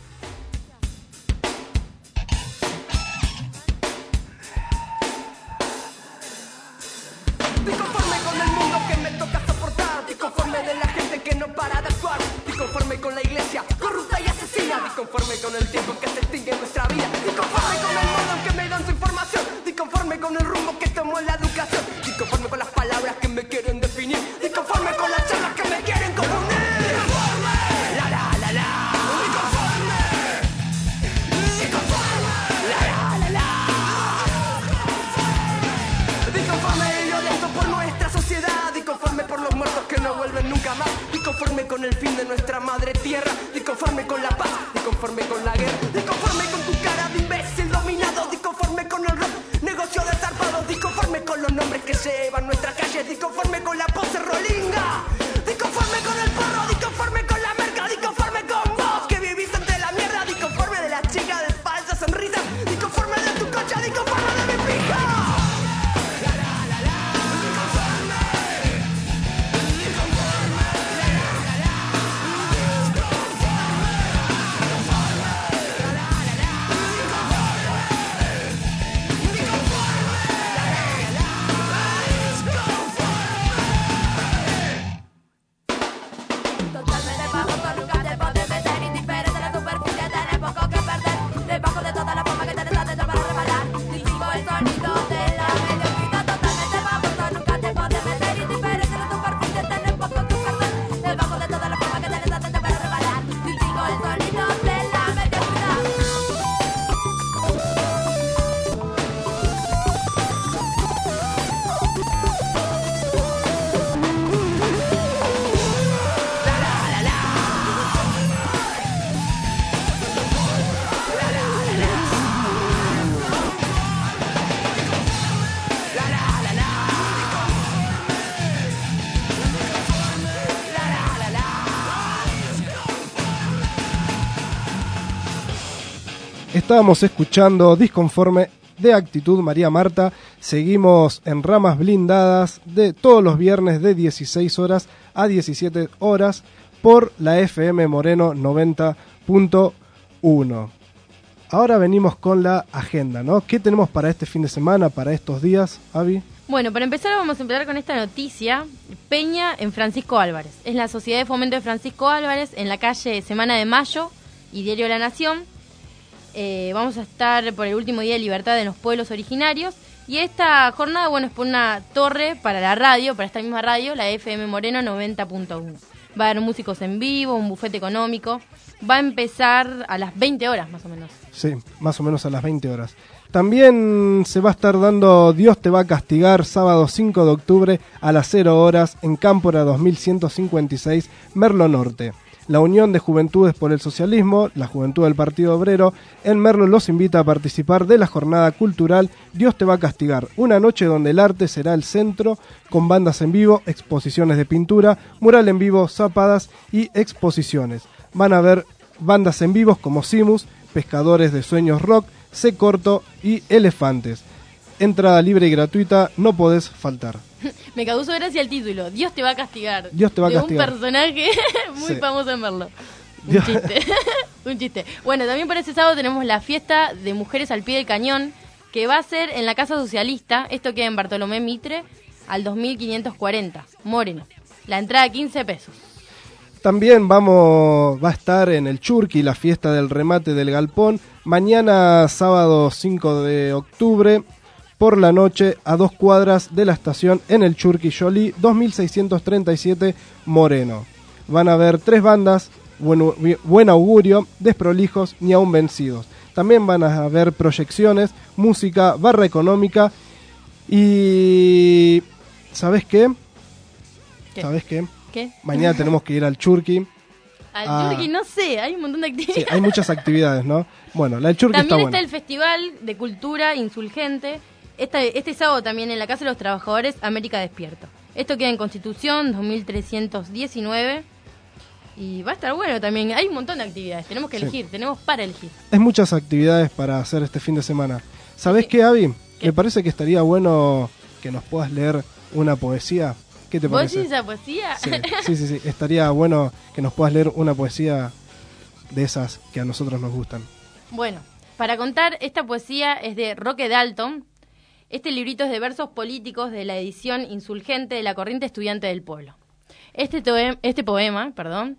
Speaker 4: Disconforme con el mundo que me toca soportar, disconforme de la gente que no para de actuar, disconforme con la iglesia corrupta y asesina, disconforme con el tiempo que se extingue en nuestra vida, disconforme con el modo en que me dan su información, disconforme con el rumbo que tomó la educación, disconforme con las palabras que me quieren definir, disconforme con las charlas que me quieren confundir. Disconforme, la la la la. Disconforme, disconforme, la la la la. Disconforme y violento por nuestra sociedad, disconforme por los muertos que no vuelven nunca más, disconforme con el fin de nuestra madre tierra, disconforme con la paz, disconforme con la guerra, disconforme con tu cara de imbécil dominado, disconforme con el rock, negocio de zarpados, disconforme con los nombres que llevan nuestras calles, disconforme con la pose rolinga, disconforme con el porro, disconforme con la merca, disconforme con vos que vivís entre la mierda, disconforme de la chica de falsas sonrisas, disconforme de tu cocha, disconforme de mi pija.
Speaker 9: Estábamos escuchando Disconforme de Actitud María Marta. Seguimos en Ramas Blindadas de todos los viernes de dieciséis horas a diecisiete horas por la F M Moreno noventa punto uno. Ahora venimos con la agenda, ¿no? ¿Qué tenemos para este fin de semana, para estos días, Avi?
Speaker 10: Bueno, para empezar vamos a empezar con esta noticia. Peña en Francisco Álvarez. Es la Sociedad de Fomento de Francisco Álvarez en la calle Semana de Mayo y Diario La Nación. Eh, vamos a estar por el último día de libertad de los pueblos originarios. Y esta jornada, bueno, es por una torre para la radio, para esta misma radio, la F M Moreno noventa punto uno. Va a haber músicos en vivo, un bufete económico. Va a empezar a las veinte horas, más o menos.
Speaker 9: Sí, más o menos a las veinte horas. También se va a estar dando Dios te va a castigar, sábado cinco de octubre a las cero horas en Cámpora dos mil ciento cincuenta y seis, Merlo Norte. La Unión de Juventudes por el Socialismo, la Juventud del Partido Obrero, en Merlo los invita a participar de la jornada cultural Dios te va a castigar, una noche donde el arte será el centro, con bandas en vivo, exposiciones de pintura, mural en vivo, zapadas y exposiciones. Van a haber bandas en vivos como Simus, Pescadores de Sueños Rock, C Corto y Elefantes. Entrada libre y gratuita, no podés faltar.
Speaker 10: Me causó gracia el título, Dios te va a castigar.
Speaker 9: Dios te va a
Speaker 10: de
Speaker 9: castigar.
Speaker 10: Un personaje muy
Speaker 9: Sí.
Speaker 10: famoso en verlo. Un
Speaker 9: Dios.
Speaker 10: chiste. Un chiste. Bueno, también para ese sábado tenemos la fiesta de mujeres al pie del cañón, que va a ser en la Casa Socialista. Esto queda en Bartolomé Mitre, al dos mil quinientos cuarenta, Moreno. La entrada quince pesos.
Speaker 9: También vamos, va a estar en el Churqui la fiesta del remate del galpón, mañana sábado cinco de octubre, por la noche, a dos cuadras de la estación en el Churqui Yolí, dos mil seiscientos treinta y siete, Moreno. Van a haber tres bandas, Buen, Buen Augurio, Desprolijos, Ni Aún Vencidos. También van a haber proyecciones, música, barra económica y... ¿sabes qué?
Speaker 10: ¿Qué?
Speaker 9: ¿Sabes qué?
Speaker 10: ¿Qué?
Speaker 9: Mañana tenemos que ir al Churqui.
Speaker 10: Al
Speaker 9: Ah.
Speaker 10: Churqui, no sé, hay un montón de actividades.
Speaker 9: Sí, hay muchas actividades, ¿no? Bueno, la del Churqui
Speaker 10: También
Speaker 9: está
Speaker 10: está
Speaker 9: buena.
Speaker 10: el Festival de Cultura Insurgente. Este, este sábado también en la Casa de los Trabajadores, América Despierto. Esto queda en Constitución, dos mil trescientos diecinueve. Y va a estar bueno también. Hay un montón de actividades. Tenemos que
Speaker 9: Sí.
Speaker 10: elegir, tenemos para elegir.
Speaker 9: Hay muchas actividades para hacer este fin de semana. ¿Sabés qué, Avi? Me parece que estaría bueno que nos puedas leer una poesía. ¿Qué te
Speaker 10: ¿Vos
Speaker 9: parece?
Speaker 10: decís esa poesía?
Speaker 9: Sí, sí, sí, sí. Estaría bueno que nos puedas leer una poesía de esas que a nosotros nos gustan.
Speaker 10: Bueno, para contar, esta poesía es de Roque Dalton. Este librito es de versos políticos de la edición Insurgente de la Corriente Estudiante del Pueblo. Este, toe- este poema, perdón,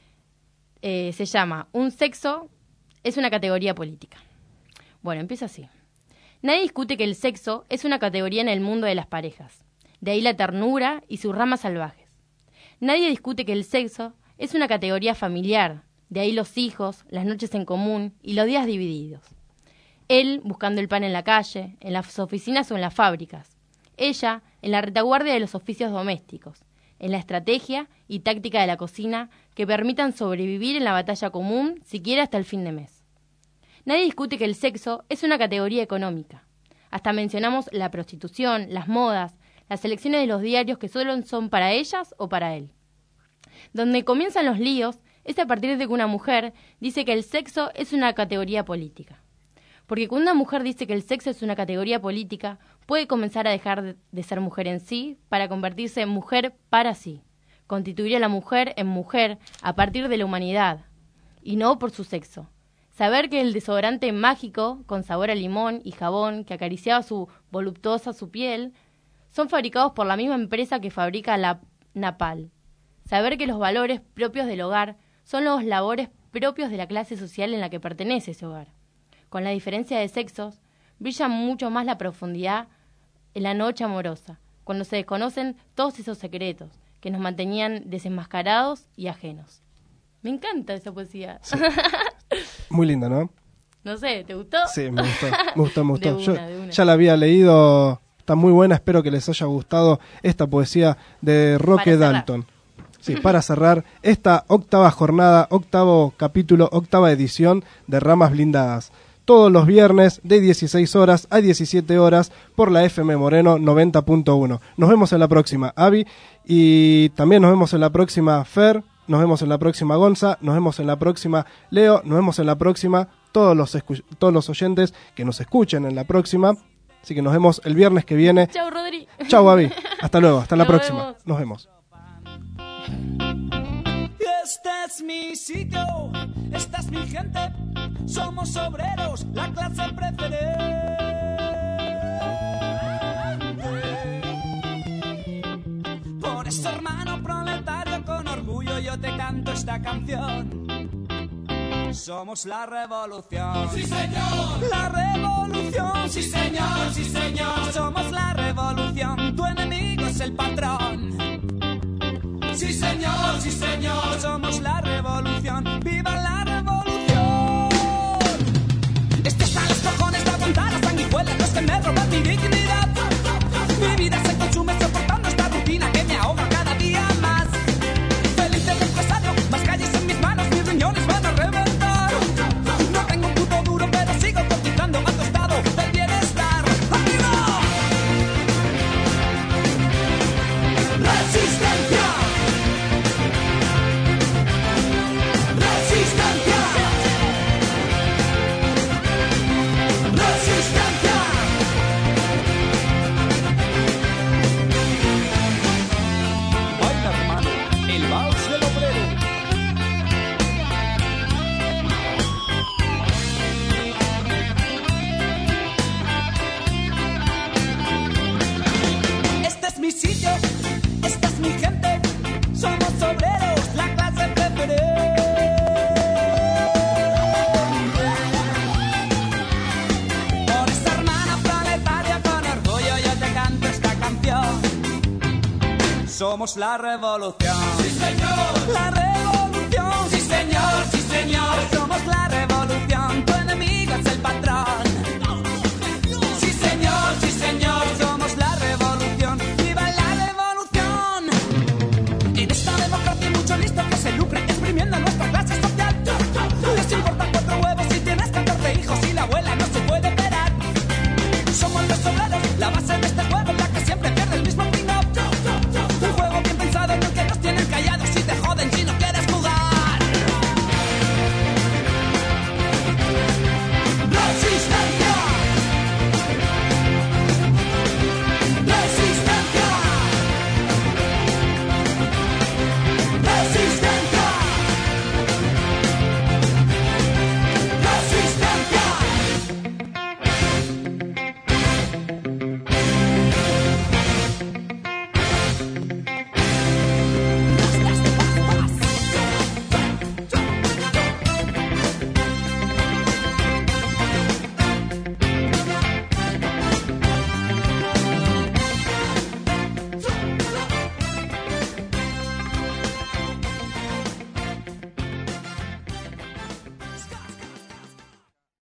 Speaker 10: eh, se llama Un sexo es una categoría política. Bueno, empieza así. Nadie discute que el sexo es una categoría en el mundo de las parejas. De ahí la ternura y sus ramas salvajes. Nadie discute que el sexo es una categoría familiar. De ahí los hijos, las noches en común y los días divididos. Él buscando el pan en la calle, en las oficinas o en las fábricas. Ella en la retaguardia de los oficios domésticos, en la estrategia y táctica de la cocina que permitan sobrevivir en la batalla común, siquiera hasta el fin de mes. Nadie discute que el sexo es una categoría económica. Hasta mencionamos la prostitución, las modas, las elecciones de los diarios que solo son para ellas o para él. Donde comienzan los líos es a partir de que una mujer dice que el sexo es una categoría política. Porque cuando una mujer dice que el sexo es una categoría política, puede comenzar a dejar de, de ser mujer en sí para convertirse en mujer para sí. Constituir a la mujer en mujer a partir de la humanidad, y no por su sexo. Saber que el desodorante mágico, con sabor a limón y jabón, que acariciaba su voluptuosa su piel, son fabricados por la misma empresa que fabrica la Napal. Saber que los valores propios del hogar son los labores propios de la clase social en la que pertenece ese hogar. Con la diferencia de sexos, brilla mucho más la profundidad en la noche amorosa, cuando se desconocen todos esos secretos que nos mantenían desenmascarados y ajenos. Me encanta esa poesía.
Speaker 9: Sí. Muy linda, ¿no?
Speaker 10: No sé, ¿te gustó?
Speaker 9: Sí, me gustó, me gustó, me gustó.
Speaker 10: De
Speaker 9: Yo
Speaker 10: una, de una.
Speaker 9: ya la había leído, está muy buena, espero que les haya gustado esta poesía de Roque
Speaker 10: Para cerrar.
Speaker 9: Dalton. Sí, para cerrar esta octava jornada, octavo capítulo, octava edición de Ramas Blindadas. Todos los viernes de dieciséis horas a diecisiete horas por la F M Moreno noventa punto uno. Nos vemos en la próxima, Avi, y también nos vemos en la próxima, Fer, nos vemos en la próxima, Gonza, nos vemos en la próxima, Leo, nos vemos en la próxima, todos los, escu- todos los oyentes que nos escuchen en la próxima. Así que nos vemos el viernes que viene.
Speaker 10: Chau, Rodri.
Speaker 9: Chau, Avi. Hasta luego, hasta la
Speaker 10: Nos
Speaker 9: próxima.
Speaker 10: vemos.
Speaker 9: Nos vemos.
Speaker 13: Este es mi sitio, esta es mi gente, somos obreros, la clase preferente. Por eso, hermano proletario, con orgullo yo te canto esta canción. Somos la revolución.
Speaker 4: Sí, señor.
Speaker 13: La revolución.
Speaker 4: Sí, señor, sí, señor.
Speaker 13: Somos la revolución. Tu enemigo es el patrón.
Speaker 4: Sí, señor, sí, señor.
Speaker 13: Somos la revolución. ¡Viva la revolución! Este está los cojones de aguantar las sanguijuelas, los que me roban mi dignidad. Mi vida se consume soportando esta rutina que me ahoga cada día más. Feliz del empresario, más calles en mis manos, mis riñones van a reventar. No tengo un puto duro, pero sigo cotizando a tu estado del bienestar. ¡Arriba! ¡Resistencia!
Speaker 8: somos la revolución.
Speaker 13: Sí, señor.
Speaker 8: La revolución.
Speaker 13: Sí, señor, sí, señor.
Speaker 8: Somos la revolución, tu enemigo es el patrón.